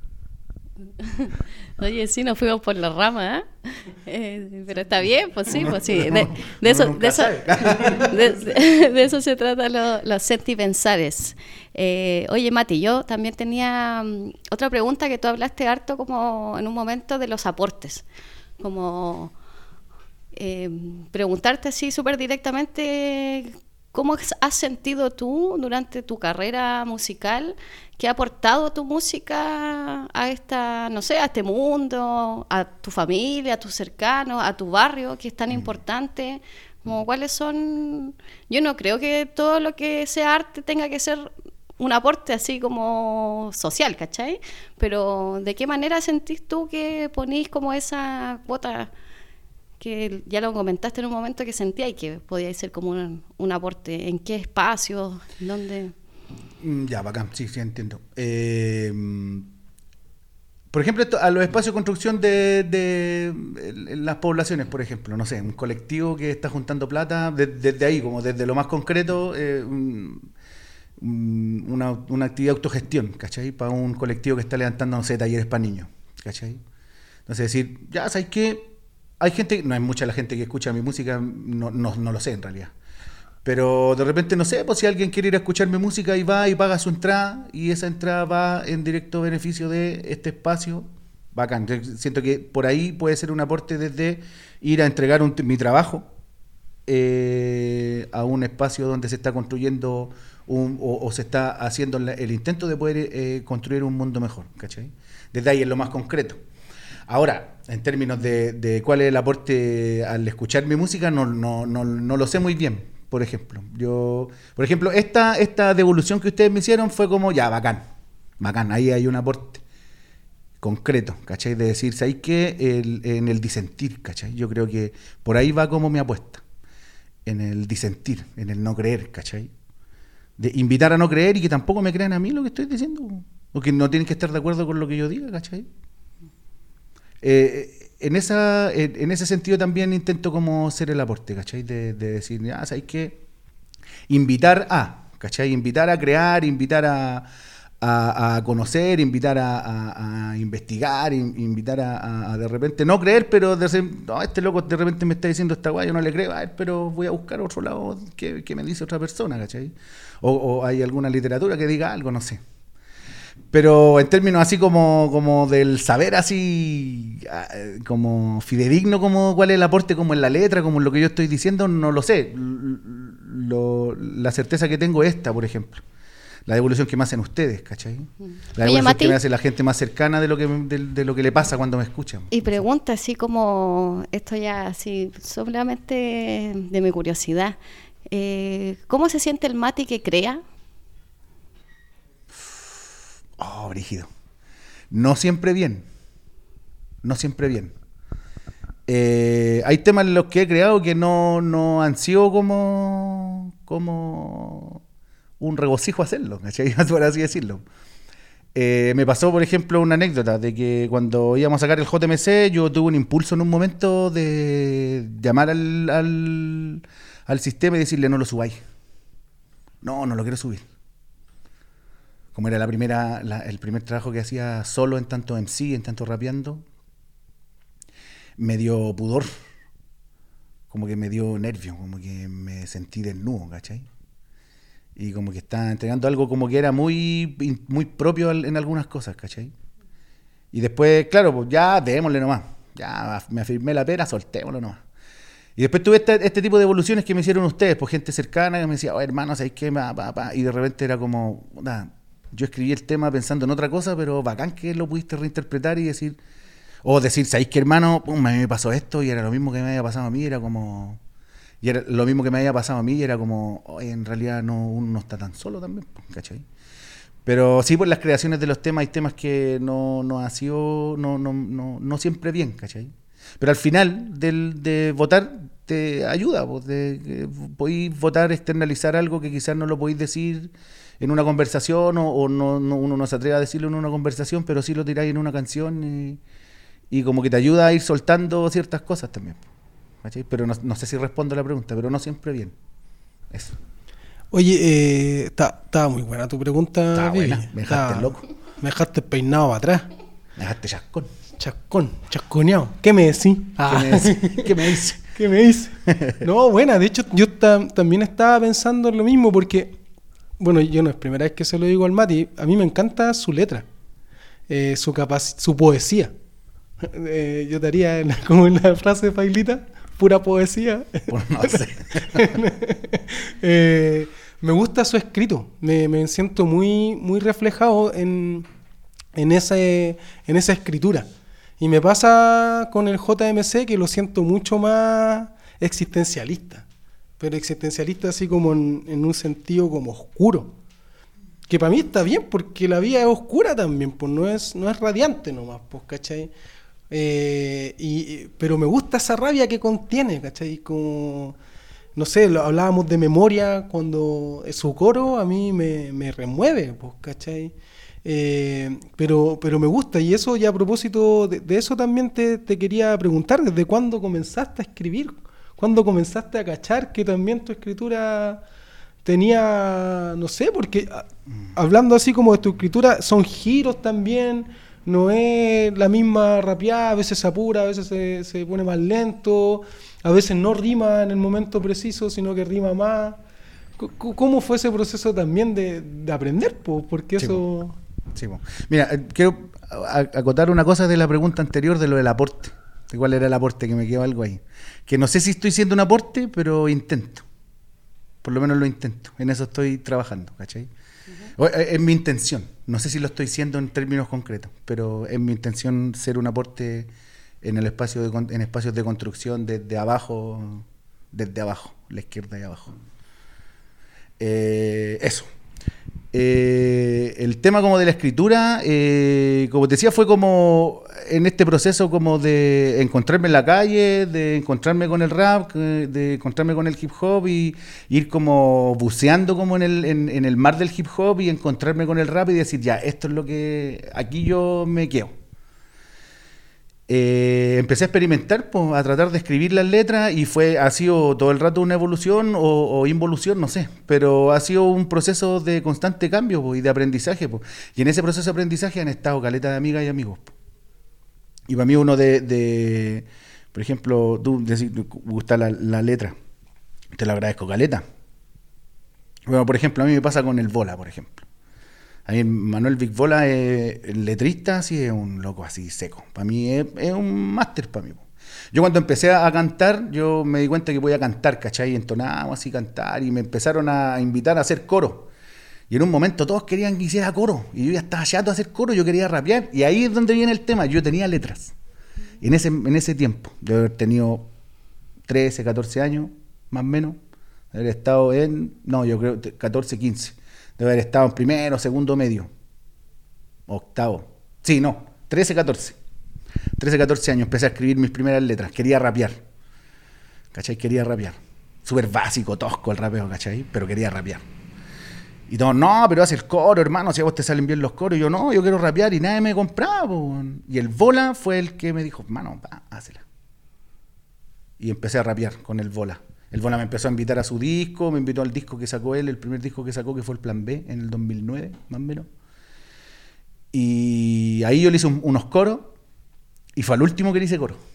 Speaker 2: Oye, sí, nos fuimos por la rama, ¿eh? Eh, pero está bien, pues sí, pues sí. De, de, eso, de, eso, de, de eso se trata lo, los sentipensares. Eh, oye, Mati, yo también tenía um, otra pregunta que tú hablaste harto como en un momento de los aportes. Como eh, preguntarte así súper directamente... ¿Cómo has sentido tú durante tu carrera musical? ¿Qué ha aportado tu música a esta, no sé, a este mundo, a tu familia, a tus cercanos, a tu barrio, que es tan importante? Como, ¿cuáles son? Yo no creo que todo lo que sea arte tenga que ser un aporte así como social, ¿cachai? Pero ¿de qué manera sentís tú que ponís como esa cuota? Que ya lo comentaste en un momento que sentía y que podía ser como un, un aporte. ¿En qué espacio? ¿Dónde?
Speaker 3: Ya, bacán, sí, sí, entiendo. Eh, por ejemplo, a los espacios de construcción de, de, de las poblaciones, por ejemplo, no sé, un colectivo que está juntando plata, de, desde ahí, como desde lo más concreto, eh, un, una, una actividad de autogestión, ¿cachai? Para un colectivo que está levantando, no sé, talleres para niños, ¿cachai? Entonces decir, ya, ¿sabes qué? Hay gente, no hay mucha la gente que escucha mi música, no, no, no lo sé en realidad. Pero de repente, no sé, pues si alguien quiere ir a escuchar mi música y va y paga su entrada, y esa entrada va en directo beneficio de este espacio, bacán. Yo siento que por ahí puede ser un aporte desde ir a entregar un, mi trabajo eh, a un espacio donde se está construyendo un, o, o se está haciendo la, el intento de poder eh, construir un mundo mejor, ¿cachai? Desde ahí es lo más concreto. Ahora, en términos de, de cuál es el aporte al escuchar mi música, no, no, no, no lo sé muy bien, por ejemplo. Yo, por ejemplo, esta, esta devolución que ustedes me hicieron fue como, ya, bacán, bacán, ahí hay un aporte concreto, ¿cachai? De decir, ¿sabes qué? El, en el disentir, ¿cachai? Yo creo que por ahí va como mi apuesta, en el disentir, en el no creer, ¿cachai? De invitar a no creer y que tampoco me crean a mí lo que estoy diciendo, o que no tienen que estar de acuerdo con lo que yo diga, ¿cachai? Eh, en esa en, en ese sentido también intento como ser el aporte, ¿cachai? De, de decir, ah, ¿sabes qué? Invitar a, ¿cachai? Invitar a crear, invitar a, a, a conocer, invitar a, a, a investigar, invitar a, a, a de repente no creer, pero de, no, este loco de repente me está diciendo esta guay, yo no le creo, a ver, pero voy a buscar otro lado que, que me dice otra persona, ¿cachai? O, o hay alguna literatura que diga algo, no sé. Pero en términos así como, como del saber así, como fidedigno, como cuál es el aporte como en la letra, como en lo que yo estoy diciendo, no lo sé. Lo, la certeza que tengo es esta, por ejemplo. La devolución que me hacen ustedes, ¿cachai? La devolución Oye, que me hace la gente más cercana de lo que de, de lo que le pasa cuando me escuchan.
Speaker 2: Y pregunta así como, esto ya así, solamente de mi curiosidad, Eh, ¿Cómo se siente el Mati que crea?
Speaker 3: Oh, brígido. No siempre bien. No siempre bien. Eh, hay temas en los que he creado que no, no han sido como, como un regocijo hacerlo, ¿cachai? Por así decirlo. Eh, me pasó, por ejemplo, una anécdota de que cuando íbamos a sacar el J M C, yo tuve un impulso en un momento de llamar al, al, al sistema y decirle no lo subáis. No, no lo quiero subir. Como era la primera, la, el primer trabajo que hacía solo en tanto M C, en tanto rapeando, me dio pudor, como que me dio nervio, como que me sentí desnudo, ¿cachai? Y como que estaba entregando algo como que era muy, muy propio en algunas cosas, ¿cachai? Y después, claro, pues ya démosle nomás, ya me afirmé la pera, soltémoslo nomás. Y después tuve este, este tipo de evoluciones que me hicieron ustedes, pues gente cercana que me decía, oh, hermano, ¿sabes qué? Pa, pa, pa. Y de repente era como, nah, yo escribí el tema pensando en otra cosa, pero bacán que lo pudiste reinterpretar y decir... O decir, ¿sabéis qué, hermano? Pum, a mí me pasó esto y era lo mismo que me había pasado a mí, era como... Y era lo mismo que me había pasado a mí y era como, oh, en realidad no, uno no está tan solo también, ¿cachai? Pero sí, por las creaciones de los temas, hay temas que no, no ha sido, no, no, no, no siempre bien, ¿cachai? Pero al final del, de votar te ayuda, pues, de, de, podéis votar, externalizar algo que quizás no lo podéis decir en una conversación o, o no, no, uno no se atreve a decirlo en una conversación, pero sí lo tiráis en una canción y... Y como que te ayuda a ir soltando ciertas cosas también. ¿Cachai? Pero no, no sé si respondo a la pregunta, pero no siempre bien. Eso.
Speaker 1: Oye, eh, estaba muy buena tu pregunta.
Speaker 3: Estaba buena, me dejaste loco.
Speaker 1: Me dejaste peinado para atrás.
Speaker 3: Me dejaste chascón.
Speaker 1: Chascón, chasconeado. ¿Qué me decís?
Speaker 3: Ah. ¿Qué me decís? ¿Qué me dice?
Speaker 1: ¿Qué me dice? No, buena, de hecho yo ta- también estaba pensando en lo mismo porque, bueno, yo no es primera vez que se lo digo al Mati, a mí me encanta su letra, eh, su capac- su poesía. Eh, yo te haría en- como en la frase de Pailita, pura poesía.
Speaker 3: Pues no sé.
Speaker 1: eh, me gusta su escrito, me, me siento muy, muy reflejado en, en, ese, en esa escritura. Y me pasa con el J M C que lo siento mucho más existencialista, pero existencialista así como en, en un sentido como oscuro. Que para mí está bien porque la vida es oscura también, pues no es, no es radiante nomás, pues, ¿cachai? Eh, y, pero me gusta esa rabia que contiene, ¿cachai? Como, no sé, lo, hablábamos de memoria cuando su coro a mí me, me remueve, pues, ¿cachai? Eh, pero, pero me gusta y eso ya a propósito de, de eso también te, te quería preguntar, ¿desde cuándo comenzaste a escribir? ¿Cuándo comenzaste a cachar que también tu escritura tenía, no sé, porque a, hablando así como de tu escritura, son giros también, no es la misma rapeada, a veces se apura, a veces se, se pone más lento, a veces no rima en el momento preciso, sino que rima más. C- ¿Cómo fue ese proceso también de, de aprender? Po? Porque
Speaker 3: Sí,
Speaker 1: eso...
Speaker 3: po. Sí, po. Mira, eh, quiero a- acotar una cosa de la pregunta anterior de lo del aporte. ¿De cuál era el aporte? Que me quedó algo ahí. Que no sé si estoy siendo un aporte, pero intento. Por lo menos lo intento. En eso estoy trabajando, ¿cachai? Uh-huh. Es mi intención. No sé si lo estoy siendo en términos concretos, pero es mi intención ser un aporte en el espacio de, en espacios de construcción desde abajo, desde abajo, la izquierda y abajo. Eh, eso. Eh, el tema como de la escritura, eh, como te decía, fue como en este proceso como de encontrarme en la calle, de encontrarme con el rap, de encontrarme con el hip hop y ir como buceando como en el, en, en el mar del hip hop y encontrarme con el rap y decir, ya, esto es lo que, aquí yo me quedo. Eh, empecé a experimentar, pues, a tratar de escribir las letras y fue, ha sido todo el rato una evolución o, o involución, no sé, pero ha sido un proceso de constante cambio, pues, y de aprendizaje, pues. Y en ese proceso de aprendizaje han estado caleta de amigas y amigos, pues. Y para mí uno de, de por ejemplo, tú decís, me gusta la, la letra, te lo agradezco, caleta. Bueno, por ejemplo, a mí me pasa con el Bola, por ejemplo. A mí Manuel Vic Bola es el letrista, así es un loco así seco. Para mí es, es un máster para mí. Yo cuando empecé a cantar, yo me di cuenta que podía cantar, ¿cachai? Entonaba así cantar y me empezaron a invitar a hacer coro. Y en un momento todos querían que hiciera coro. Y yo ya estaba chato de hacer coro, yo quería rapear. Y ahí es donde viene el tema, yo tenía letras. Y en ese, en ese tiempo, de haber tenido trece, catorce años, más o menos, De haber estado en, no, yo creo catorce, quince. De haber estado en primero, segundo medio. Octavo. Sí, no, trece, catorce. trece, catorce años empecé a escribir mis primeras letras. Quería rapear. ¿Cachai? Quería rapear. Súper básico, tosco el rapeo, ¿cachai? Pero quería rapear. Y todos, no, pero haz el coro, hermano, si a vos te salen bien los coros. Y yo, no, yo quiero rapear y nadie me compraba. Po. Y el Bola fue el que me dijo, hermano, va, hácela. Y empecé a rapear con el Bola. El Bola me empezó a invitar a su disco, me invitó al disco que sacó él, el primer disco que sacó, que fue el Plan B, en el dos mil nueve, más o menos. Y ahí yo le hice un, unos coros, y fue al último que le hice coro.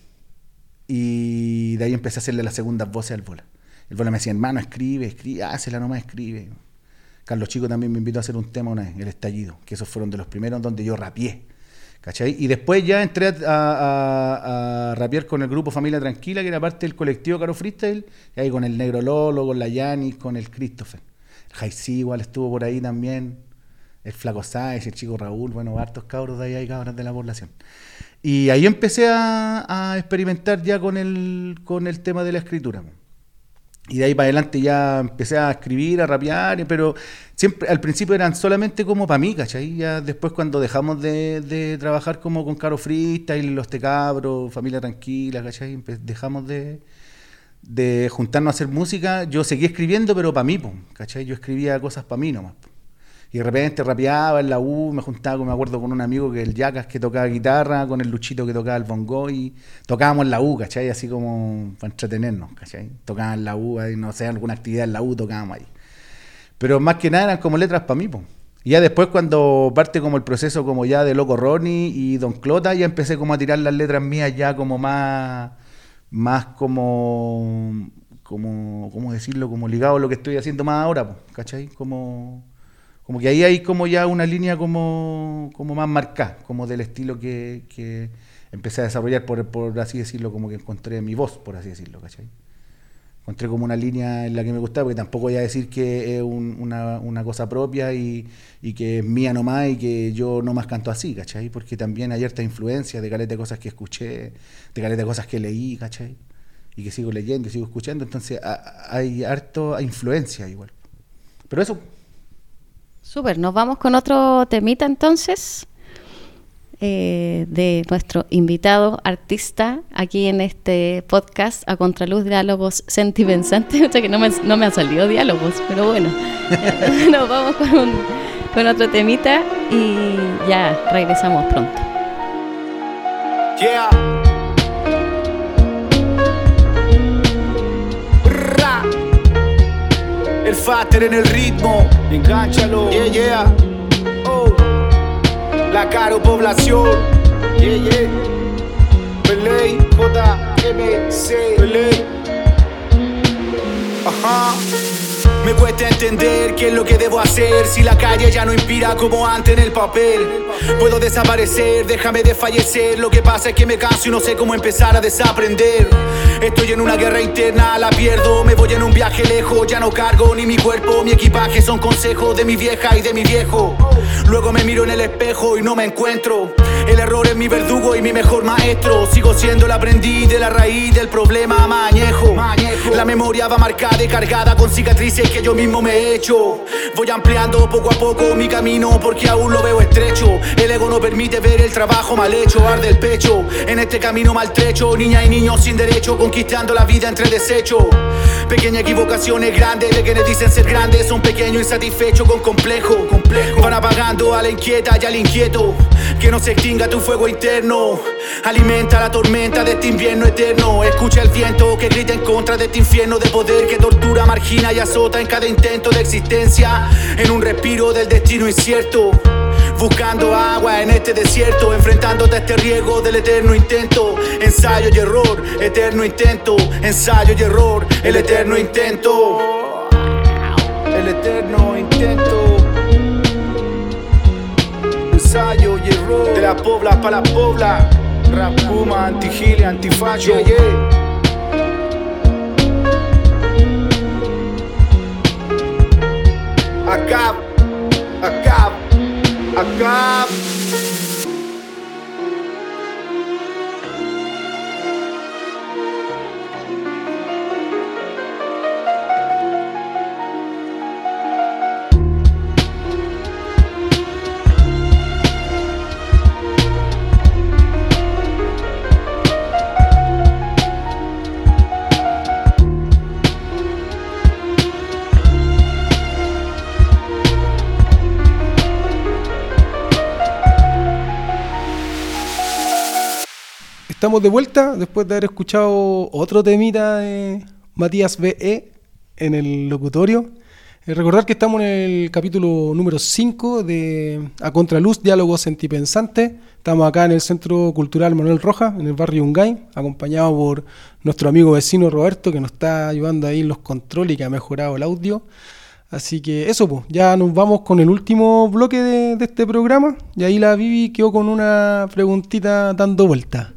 Speaker 3: Y de ahí empecé a hacerle las segundas voces al Bola. El Bola me decía, hermano, escribe, escribe, hácela nomás, escribe. Carlos Chico también me invitó a hacer un tema una vez, El Estallido, que esos fueron de los primeros donde yo rapeé, ¿cachai? Y después ya entré a, a, a rapear con el grupo Familia Tranquila, que era parte del colectivo Caro Freestyle, y ahí con el Negro Lolo, con la Yanis, con el Christopher. El Jaicí igual estuvo por ahí también, el Flaco Sáez, el Chico Raúl, bueno, hartos cabros de ahí, hay cabros de la población. Y ahí empecé a, a experimentar ya con el, con el tema de la escritura. Y de ahí para adelante ya empecé a escribir, a rapear, pero siempre al principio eran solamente como para mí, ¿cachai? Ya después cuando dejamos de, de trabajar como con Caro Freestyle, Los Tecabros, Familia Tranquila, ¿cachai? Dejamos de, de juntarnos a hacer música, yo seguí escribiendo, pero para mí, ¿cachai? Yo escribía cosas para mí nomás. Y de repente rapeaba en la U, me juntaba, me acuerdo, con un amigo que el Yacas que tocaba guitarra, con el Luchito que tocaba el bongo, y tocábamos en la U, ¿cachai? Así como para entretenernos, ¿cachai? Tocábamos en la U, ahí, no sé, alguna actividad en la U, tocábamos ahí. Pero más que nada eran como letras para mí, po. Y ya después cuando parte como el proceso como ya de Loco Ronnie y Don Clota, ya empecé como a tirar las letras mías ya como más, más como, como, ¿cómo decirlo? Como ligado a lo que estoy haciendo más ahora, po, ¿cachai? Como... Como que ahí hay como ya una línea como, como más marcada, como del estilo que, que empecé a desarrollar, por, por así decirlo, como que encontré mi voz, por así decirlo, ¿cachai? Encontré como una línea en la que me gustaba, porque tampoco voy a decir que es un, una, una cosa propia y, y que es mía nomás y que yo nomás canto así, ¿cachai? Porque también hay harta influencia de caleta de cosas que escuché, de caleta de cosas que leí, ¿cachai? Y que sigo leyendo y sigo escuchando, entonces a, hay harta influencia igual. Pero eso...
Speaker 2: Súper, nos vamos con otro temita entonces eh, de nuestro invitado artista aquí en este podcast A Contraluz, Diálogos Sentipensantes. O sea que no me, no me han salido diálogos, pero bueno, nos vamos con, un, con otro temita y ya regresamos pronto.
Speaker 4: Yeah. El Fater en el ritmo, engánchalo, yeah, yeah, oh, la Caro Población, yeah, yeah, Pelé, J M C, Pelé, ajá. Me cuesta entender qué es lo que debo hacer si la calle ya no inspira como antes en el papel. Puedo desaparecer, déjame de fallecer. Lo que pasa es que me canso y no sé cómo empezar a desaprender. Estoy en una guerra interna, la pierdo. Me voy en un viaje lejos, ya no cargo ni mi cuerpo. Mi equipaje son consejos de mi vieja y de mi viejo. Luego me miro en el espejo y no me encuentro. El error es mi verdugo y mi mejor maestro. Sigo siendo el aprendiz de la raíz del problema mañejo. La memoria va marcada y cargada con cicatrices que yo mismo me he hecho. Voy ampliando poco a poco mi camino porque aún lo veo estrecho. El ego no permite ver el trabajo mal hecho. Arde el pecho en este camino maltrecho. Niñas y niños sin derecho conquistando la vida entre desechos. Pequeñas equivocaciones grandes de quienes dicen ser grandes. Son pequeños insatisfechos con complejo, complejo. Van apagando a la inquieta y al inquieto. Que no se extinga tu fuego interno. Alimenta la tormenta de este invierno eterno. Escucha el viento que grita en contra de este infierno de poder que tortura, margina y azota en cada intento de existencia. En un respiro del destino incierto. Buscando agua en este desierto. Enfrentándote a este riesgo del eterno intento. Ensayo y error, eterno intento. Ensayo y error, el eterno intento. El eterno intento. Ensayo y error. De la pobla pa' la pobla. Rap Puma, anti-gile, antifacho, yeah, yeah. Acá, acá, acá.
Speaker 1: estamos de vuelta después de haber escuchado otro temita de Matías B E en el locutorio. Eh, recordar que estamos en el capítulo número cinco de A Contraluz, Diálogos Sentipensantes. Estamos acá en el Centro Cultural Manuel Rojas, en el barrio Yungay, acompañado por nuestro amigo vecino Roberto, que nos está ayudando ahí en los controles y que ha mejorado el audio. Así que eso, pues, ya nos vamos con el último bloque de, de este programa. Y ahí la Vivi quedó con una preguntita dando vuelta.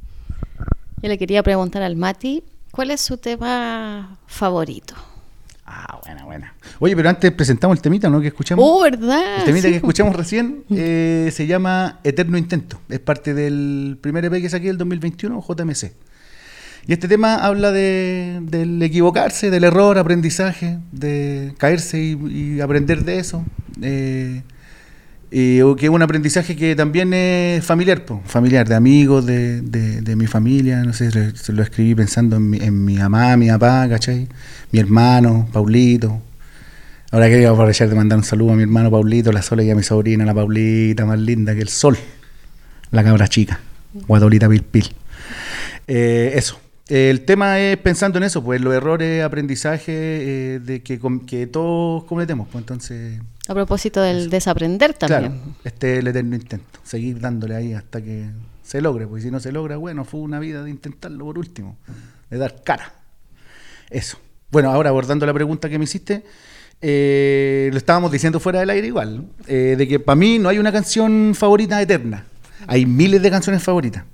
Speaker 2: Yo le quería preguntar al Mati, ¿cuál es su tema favorito?
Speaker 3: Ah, buena, buena. Oye, pero antes presentamos el temita, ¿no? Que escuchamos.
Speaker 2: Oh, ¿verdad?
Speaker 3: El temita
Speaker 2: sí.
Speaker 3: que escuchamos recién eh, se llama Eterno Intento. Es parte del primer E P que saqué del dos mil veintiuno, J M C. Y este tema habla de, del equivocarse, del error, aprendizaje, de caerse y, y aprender de eso. Eh, y que es un aprendizaje que también es familiar, po, familiar, de amigos, de, de, de mi familia. No sé, se lo escribí pensando en mi, en mi mamá, mi papá, ¿cachai? Mi hermano, Paulito. Ahora quería aprovechar de mandar un saludo a mi hermano Paulito, la Sola, y a mi sobrina, la Paulita, más linda que el sol. La cabra chica, guatolita pil pil. Eh, eso. El tema es pensando en eso, pues los errores, aprendizaje eh, de que, que todos cometemos, pues entonces...
Speaker 2: A propósito del eso. Desaprender también.
Speaker 3: Claro, este es el eterno intento, seguir dándole ahí hasta que se logre, pues si no se logra, bueno, fue una vida de intentarlo por último, de dar cara. Eso. Bueno, ahora abordando la pregunta que me hiciste, eh, lo estábamos diciendo fuera del aire igual, ¿no? eh, de que para mí no hay una canción favorita eterna, hay miles de canciones favoritas.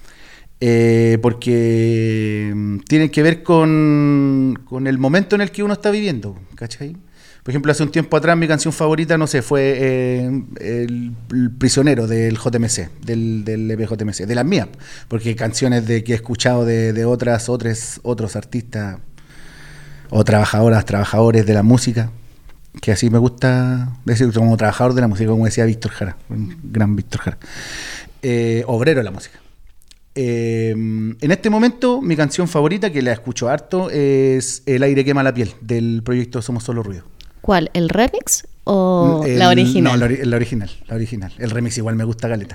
Speaker 3: Eh, porque tienen que ver con, con el momento en el que uno está viviendo, ¿cachai? Por ejemplo, hace un tiempo atrás mi canción favorita, no sé, fue eh, el, el Prisionero del J M C, del, del E P J M C, de las mías, porque canciones de que he escuchado de, de otras, otros, otros artistas o trabajadoras, trabajadores de la música, que así me gusta decir, como trabajador de la música, como decía Víctor Jara, un gran Víctor Jara, eh, obrero de la música. Eh, en este momento mi canción favorita, que la escucho harto, es El aire quema la piel, del proyecto Somos Solo Ruido.
Speaker 2: ¿Cuál? ¿El remix o
Speaker 3: el,
Speaker 2: la original?
Speaker 3: No, la, la original, la original. El remix igual me gusta caleta,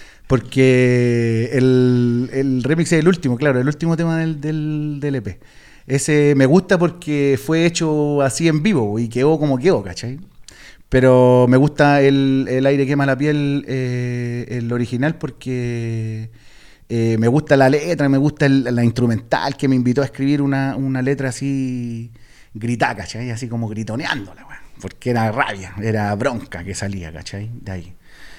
Speaker 3: porque el, el remix es el último, claro, el último tema del, del, del E P. Ese me gusta porque fue hecho así en vivo y quedó como quedó, ¿cachai? Pero me gusta el, el aire quema la piel, eh, el original, porque... Eh, me gusta la letra, me gusta el, la instrumental que me invitó a escribir una, una letra así gritada, ¿cachai? Así como gritoneándola, bueno, porque era rabia, era bronca que salía, ¿cachai? De ahí.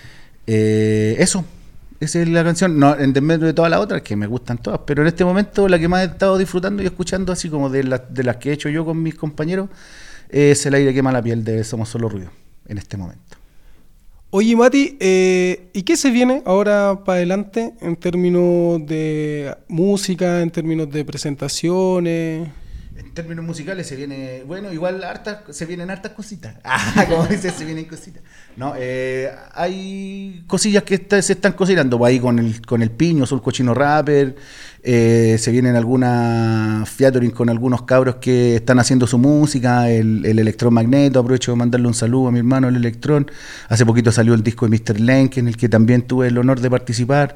Speaker 3: Eh, eso, esa es la canción, no, en medio de todas las otras, que me gustan todas, pero en este momento la que más he estado disfrutando y escuchando, así como de, la, de las que he hecho yo con mis compañeros, es El aire quema la piel de Somos Solo Ruido, en este momento.
Speaker 1: Oye, Mati, eh, ¿y qué se viene ahora para adelante en términos de música, en términos de presentaciones?
Speaker 3: En términos musicales se viene, bueno, igual hartas, se vienen hartas cositas. Ah, como dices, se vienen cositas. No, eh, hay cosillas que está, se están cocinando, ahí con el, con el Piño, Soul Cochino Rapper, eh, se vienen algunas featuring con algunos cabros que están haciendo su música, el, el Electrón Magneto, aprovecho de mandarle un saludo a mi hermano el Electrón. Hace poquito salió el disco de mister Lenk, en el que también tuve el honor de participar.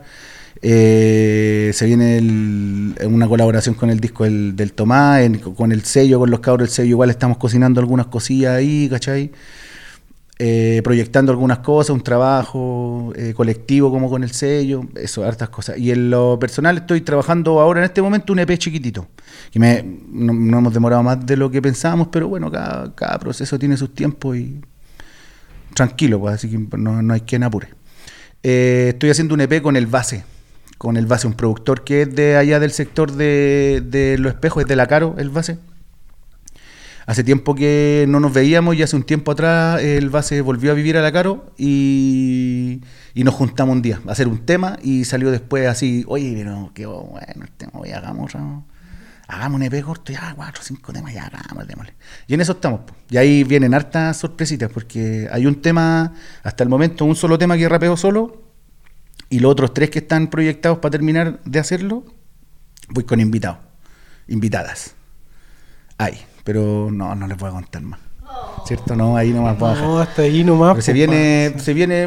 Speaker 3: Eh, se viene el, una colaboración con el disco del, del Tomás, en, con el sello, con los cabros del sello, igual estamos cocinando algunas cosillas ahí, ¿cachai? Eh, proyectando algunas cosas, un trabajo eh, colectivo como con el sello, eso, hartas cosas. Y en lo personal estoy trabajando ahora en este momento un E P chiquitito, que me, no, no hemos demorado más de lo que pensábamos, pero bueno, cada, cada proceso tiene sus tiempos y tranquilo, pues, así que no, no hay quien apure. Eh, estoy haciendo un E P con el Base, con el Base, un productor que es de allá del sector de, de Los Espejos, es de La Caro, el Base. Hace tiempo que no nos veíamos y hace un tiempo atrás el Base volvió a vivir a La Caro y, y nos juntamos un día a hacer un tema y salió después así, oye, pero qué bueno el tema, oye, hagamos, hagamos un E P corto, ya cuatro, cinco temas, ya hagamos, démosle. Y en eso estamos, po. Y ahí vienen hartas sorpresitas porque hay un tema, hasta el momento, un solo tema que rapeo solo y los otros tres que están proyectados para terminar de hacerlo, voy con invitados, invitadas. Ahí. Pero no, no les voy a contar más. ¿Cierto? No, ahí nomás vamos a dejar.
Speaker 1: No, hasta ahí nomás.
Speaker 3: Pero se viene, se viene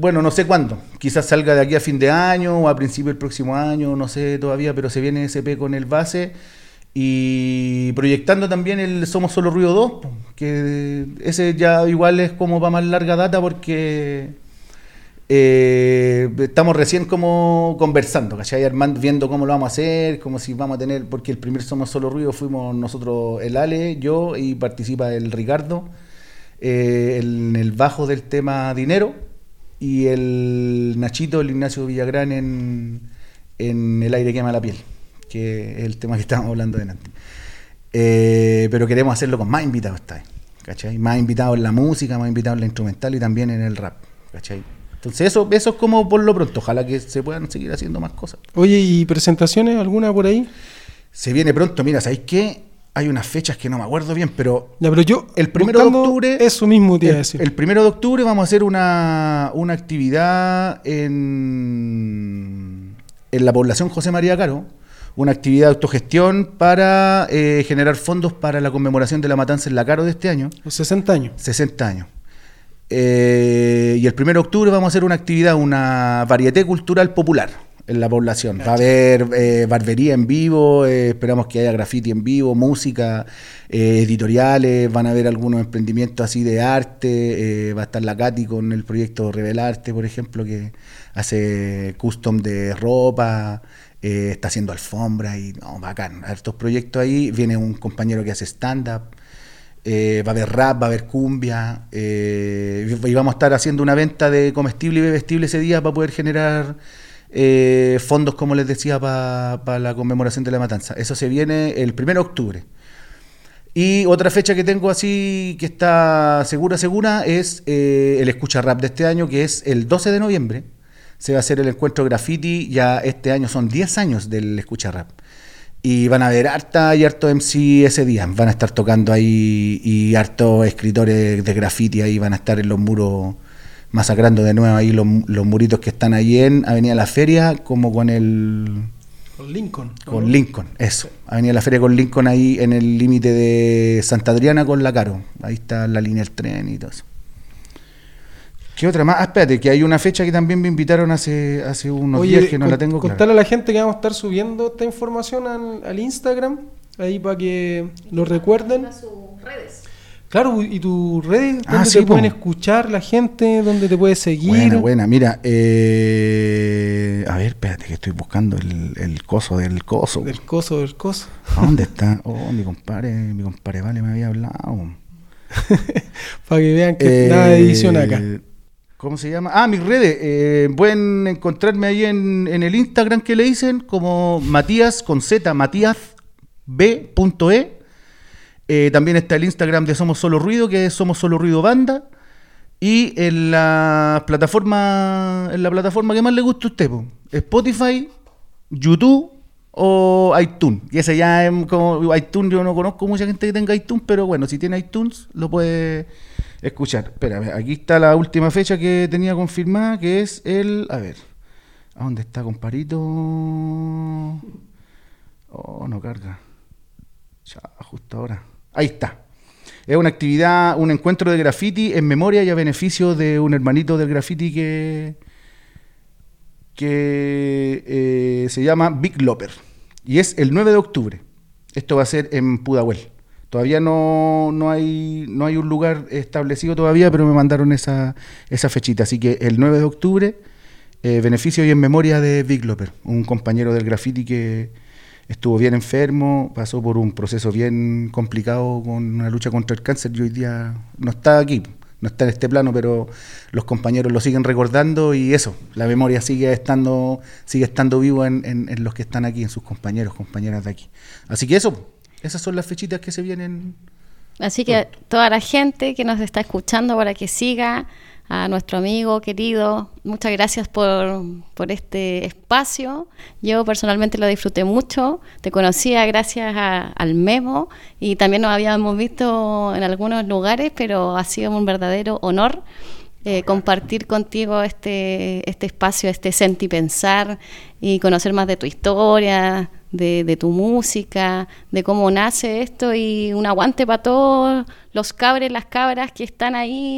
Speaker 3: bueno, no sé cuándo. Quizás salga de aquí a fin de año o a principio del próximo año, no sé todavía, pero se viene ese E P con el base. Y proyectando también el Somos Solo Ruido dos, que ese ya igual es como para más larga data porque eh, estamos recién como conversando, ¿cachai? Armando, viendo cómo lo vamos a hacer, como si vamos a tener, porque el primer Somos Solo Ruido fuimos nosotros, el Ale, yo, y participa el Ricardo, eh, en el bajo del tema Dinero, y el Nachito, el Ignacio Villagrán en, en El Aire Quema la Piel, que es el tema que estábamos hablando delante. Eh, pero queremos hacerlo con más invitados esta vez, ¿cachai? Más invitados en la música, más invitados en la instrumental y también en el rap, ¿cachai? Entonces eso, eso es como por lo pronto, ojalá que se puedan seguir haciendo más cosas.
Speaker 1: Oye, ¿y presentaciones alguna por ahí?
Speaker 3: Se viene pronto, mira, ¿sabéis qué? Hay unas fechas que no me acuerdo bien, pero...
Speaker 1: Ya, pero yo,
Speaker 3: el primero de octubre...
Speaker 1: Eso mismo te iba a decir.
Speaker 3: El, el primero de octubre vamos a hacer una, una actividad en, en la población José María Caro, una actividad de autogestión para eh, generar fondos para la conmemoración de la matanza en la Caro de este año.
Speaker 1: Los sesenta años.
Speaker 3: sesenta años. Eh, y el primero de octubre vamos a hacer una actividad, una varieté cultural popular en la población. Va a haber eh, barbería en vivo, eh, esperamos que haya graffiti en vivo, música, eh, editoriales, van a haber algunos emprendimientos así de arte, eh, va a estar la Katy con el proyecto Revelarte, por ejemplo, que hace custom de ropa, eh, está haciendo alfombra y no, bacán, hartos proyectos ahí. Viene un compañero que hace stand-up. Eh, va a haber rap, va a haber cumbia, eh, y vamos a estar haciendo una venta de comestible y bebestible ese día para poder generar eh, fondos, como les decía, para pa la conmemoración de la matanza. Eso se viene el primero de octubre. Y otra fecha que tengo así, que está segura, segura, es eh, el Escucha Rap de este año, que es el doce de noviembre. Se va a hacer el encuentro graffiti, ya este año son diez años del Escucha Rap. Y van a haber harta y harto M C ese día. Van a estar tocando ahí y hartos escritores de graffiti ahí van a estar en los muros masacrando de nuevo ahí los, los muritos que están ahí en Avenida La Feria, como con el...
Speaker 1: Con Lincoln.
Speaker 3: Con
Speaker 1: ¿no?
Speaker 3: Lincoln, eso. Avenida La Feria con Lincoln ahí en el límite de Santa Adriana con La Caro. Ahí está la línea del tren y todo eso. ¿Qué otra más? Ah, espérate, que hay una fecha que también me invitaron hace, hace unos
Speaker 1: Oye,
Speaker 3: días que no
Speaker 1: con,
Speaker 3: la tengo clara.
Speaker 1: Contarle a la gente que vamos a estar subiendo esta información al, al Instagram, ahí para que lo recuerden.
Speaker 2: A sus redes.
Speaker 1: Claro, y tus redes,
Speaker 3: Ah,
Speaker 1: donde
Speaker 3: sí,
Speaker 1: te
Speaker 3: po.
Speaker 1: pueden escuchar la gente, donde te puede seguir.
Speaker 3: Buena, buena. Mira, eh, a ver, espérate que estoy buscando el, el coso del coso.
Speaker 1: Del coso, del coso.
Speaker 3: ¿A dónde está? Oh, mi compadre, mi compadre Vale me había hablado.
Speaker 1: Para que vean que
Speaker 3: Eh,
Speaker 1: nada de edición acá.
Speaker 3: ¿Cómo se llama? Ah, mis redes. Eh, pueden encontrarme ahí en, en el Instagram que le dicen como Matías con Z, Matías B punto E. Eh, también está el Instagram de Somos Solo Ruido, que es Somos Solo Ruido Banda. Y en la plataforma, en la plataforma que más le guste a usted, po, Spotify, YouTube o iTunes. Y ese ya es como iTunes, yo no conozco mucha gente que tenga iTunes, pero bueno, si tiene iTunes lo puede escuchar. Espera, aquí está la última fecha que tenía confirmada, que es el... A ver, ¿a dónde está, comparito? Oh, no carga. Ya, justo ahora. Ahí está. Es una actividad, un encuentro de graffiti en memoria y a beneficio de un hermanito del graffiti que, que eh, se llama Big Loper. Y es el nueve de octubre. Esto va a ser en Pudahuel. Todavía no, no, hay, no hay un lugar establecido todavía, pero me mandaron esa, esa fechita. Así que el nueve de octubre, eh, beneficio y en memoria de Big Loper, un compañero del graffiti que estuvo bien enfermo, pasó por un proceso bien complicado con una lucha contra el cáncer y hoy día no está aquí, no está en este plano, pero los compañeros lo siguen recordando y eso, la memoria sigue estando, sigue estando vivo en, en, en los que están aquí, en sus compañeros, compañeras de aquí. Así que eso, esas son las fechitas que se vienen.
Speaker 2: Así que toda la gente que nos está escuchando para que siga a nuestro amigo querido, muchas gracias por, por este espacio. Yo personalmente lo disfruté mucho, te conocía gracias a, al Memo y también nos habíamos visto en algunos lugares, pero ha sido un verdadero honor eh, compartir contigo este, este espacio, este sentipensar y conocer más de tu historia, de, de tu música, de cómo nace esto y un aguante para todos los cabres, las cabras que están ahí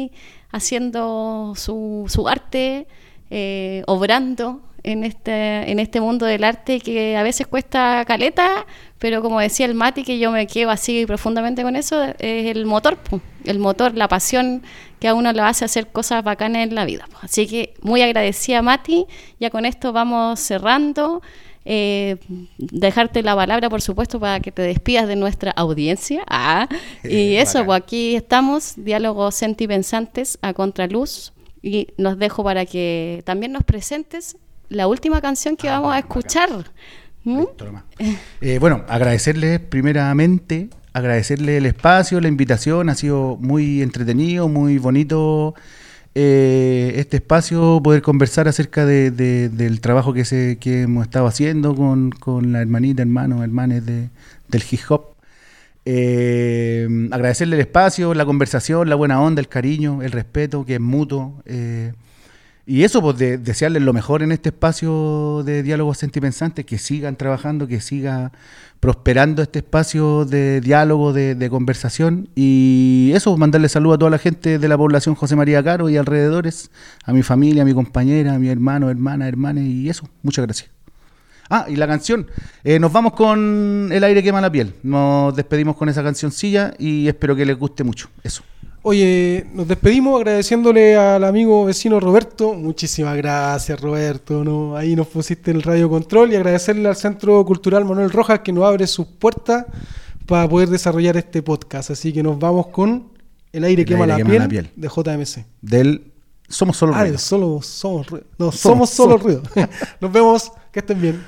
Speaker 2: haciendo su, su arte, eh, obrando en este, en este mundo del arte que a veces cuesta caleta, pero como decía el Mati, que yo me quedo así profundamente con eso, es el motor, po. El motor, la pasión que a uno le hace hacer cosas bacanas en la vida, po. Así que muy agradecida, Mati. Ya con esto vamos cerrando. Eh, dejarte la palabra, por supuesto, para que te despidas de nuestra audiencia. Ah, y eh, eso, pues aquí estamos, Diálogos Sentipensantes a Contraluz, y los dejo para que también nos presentes la última canción que ah, vamos a escuchar. ¿Mm?
Speaker 3: Eh, bueno, agradecerles primeramente, agradecerles el espacio, la invitación, ha sido muy entretenido, muy bonito eh, este espacio, poder conversar acerca de, de, del trabajo que, se, que hemos estado haciendo con, con la hermanita, hermanos, hermanes de, del hip hop. Eh, agradecerle el espacio, la conversación, la buena onda, el cariño, el respeto, que es mutuo. Eh, y eso, pues, de, desearles lo mejor en este espacio de Diálogos Sentipensantes, que sigan trabajando, que siga prosperando este espacio de diálogo, de, de conversación. Y eso, mandarle saludos a toda la gente de la población José María Caro y alrededores, a mi familia, a mi compañera, a mi hermano, hermana, hermanas, y eso. Muchas gracias. Ah, y la canción. Eh, nos vamos con El aire quema la piel. Nos despedimos con esa cancioncilla y espero que les guste mucho. Eso.
Speaker 1: Oye, nos despedimos agradeciéndole al amigo vecino Roberto. Muchísimas gracias, Roberto, ¿no? Ahí nos pusiste en el radio control, y agradecerle al Centro Cultural Manuel Rojas, que nos abre sus puertas para poder desarrollar este podcast. Así que nos vamos con El aire, el quema, aire la, quema piel, la piel de J M C.
Speaker 3: Del Somos Solo
Speaker 1: ah,
Speaker 3: Ruido.
Speaker 1: Solo, somos ruido. No, somos, somos Solo Ruido. Nos vemos, que estén bien.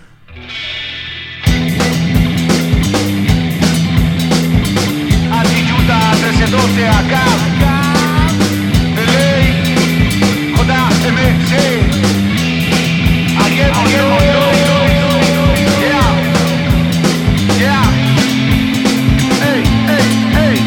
Speaker 4: Attitude trece doce acá, L A, J M C, again, again, yeah, yeah, hey, hey, hey.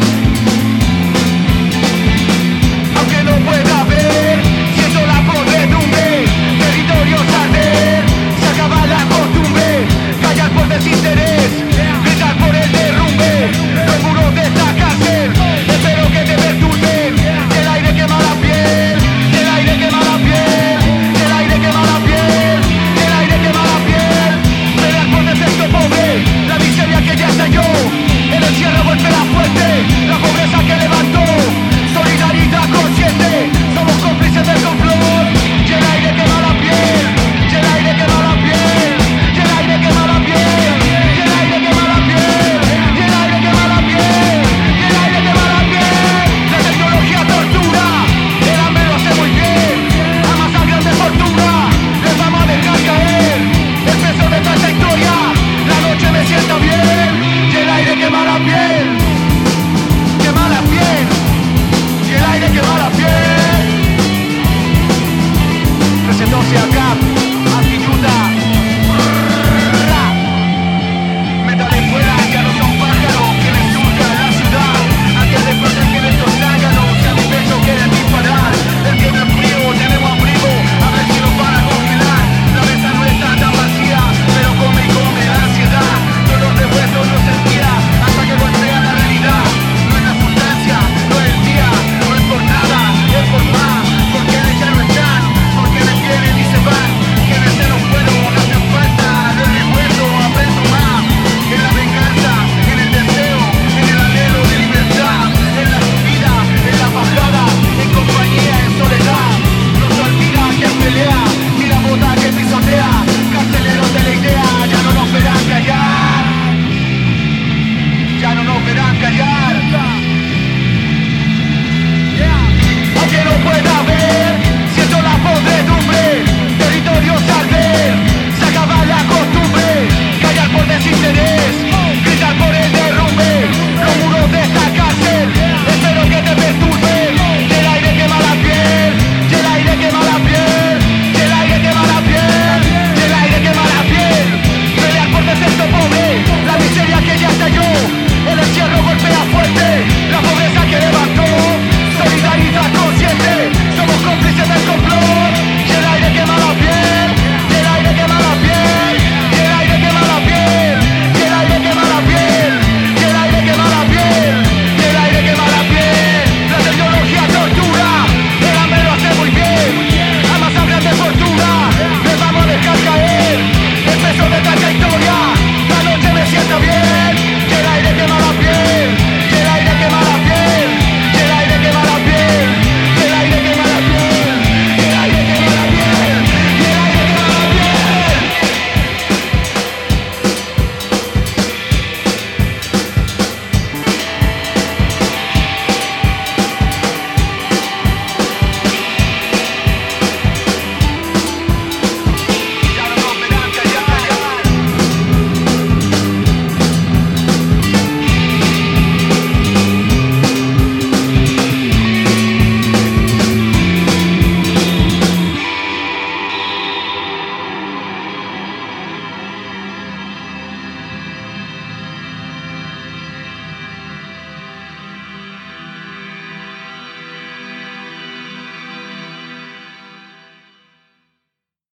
Speaker 4: Aunque no pueda ver, siento la podredumbre, territorios arder, se acaba la costumbre, callar por desinterés, gritar por el derrumbe, los muros de esta cárcel, espero que te perturben, que el aire quema la piel, que el aire quema la piel, que el aire quema la piel, que el aire quema la piel, pelear por defecto pobre, la miseria que ya estalló, el encierro golpea fuerte, la pobreza que levantó, solidaridad consciente, somos cómplices del complot, que el aire quema la piel, que el aire quema la piel, que el aire quema la piel, que el aire quema la piel, que el aire quema la piel, que el aire quema la piel, la tecnología tortura, el hambre lo hace muy bien, amasan grande fortuna, les vamos a dejar caer, el peso de esta historia, la noche me sienta bien, que el aire quema la piel, quema la piel, que el aire quema la piel, presentóse acá, Antiyuta, métale fuera, ya no son pájaros, que les surca la ciudad, antes de perder que estos záganos, sea mi pecho quieren disparar, el que me frío, tenemos abrigo, a ver si nos van a congelar, la mesa no está tan vacía, pero come y come la ansiedad, dolor de hueso no sentía, hasta que golpea la realidad, no es la sustancia, no es el día, no es por nada, es por más, porque ellos ya no están, porque les vienen y se van, quienes se nos fueron, no hacen falta, del recuerdo aprendo más, en la venganza, en el deseo, en el anhelo de libertad, en la subida, en la bajada, en compañía, en soledad, no se olvida quien pelea, ni la bota que pisotea, carceleros de la idea, ya no nos verán callar, ya no nos verán callar, yeah. Aunque no pueda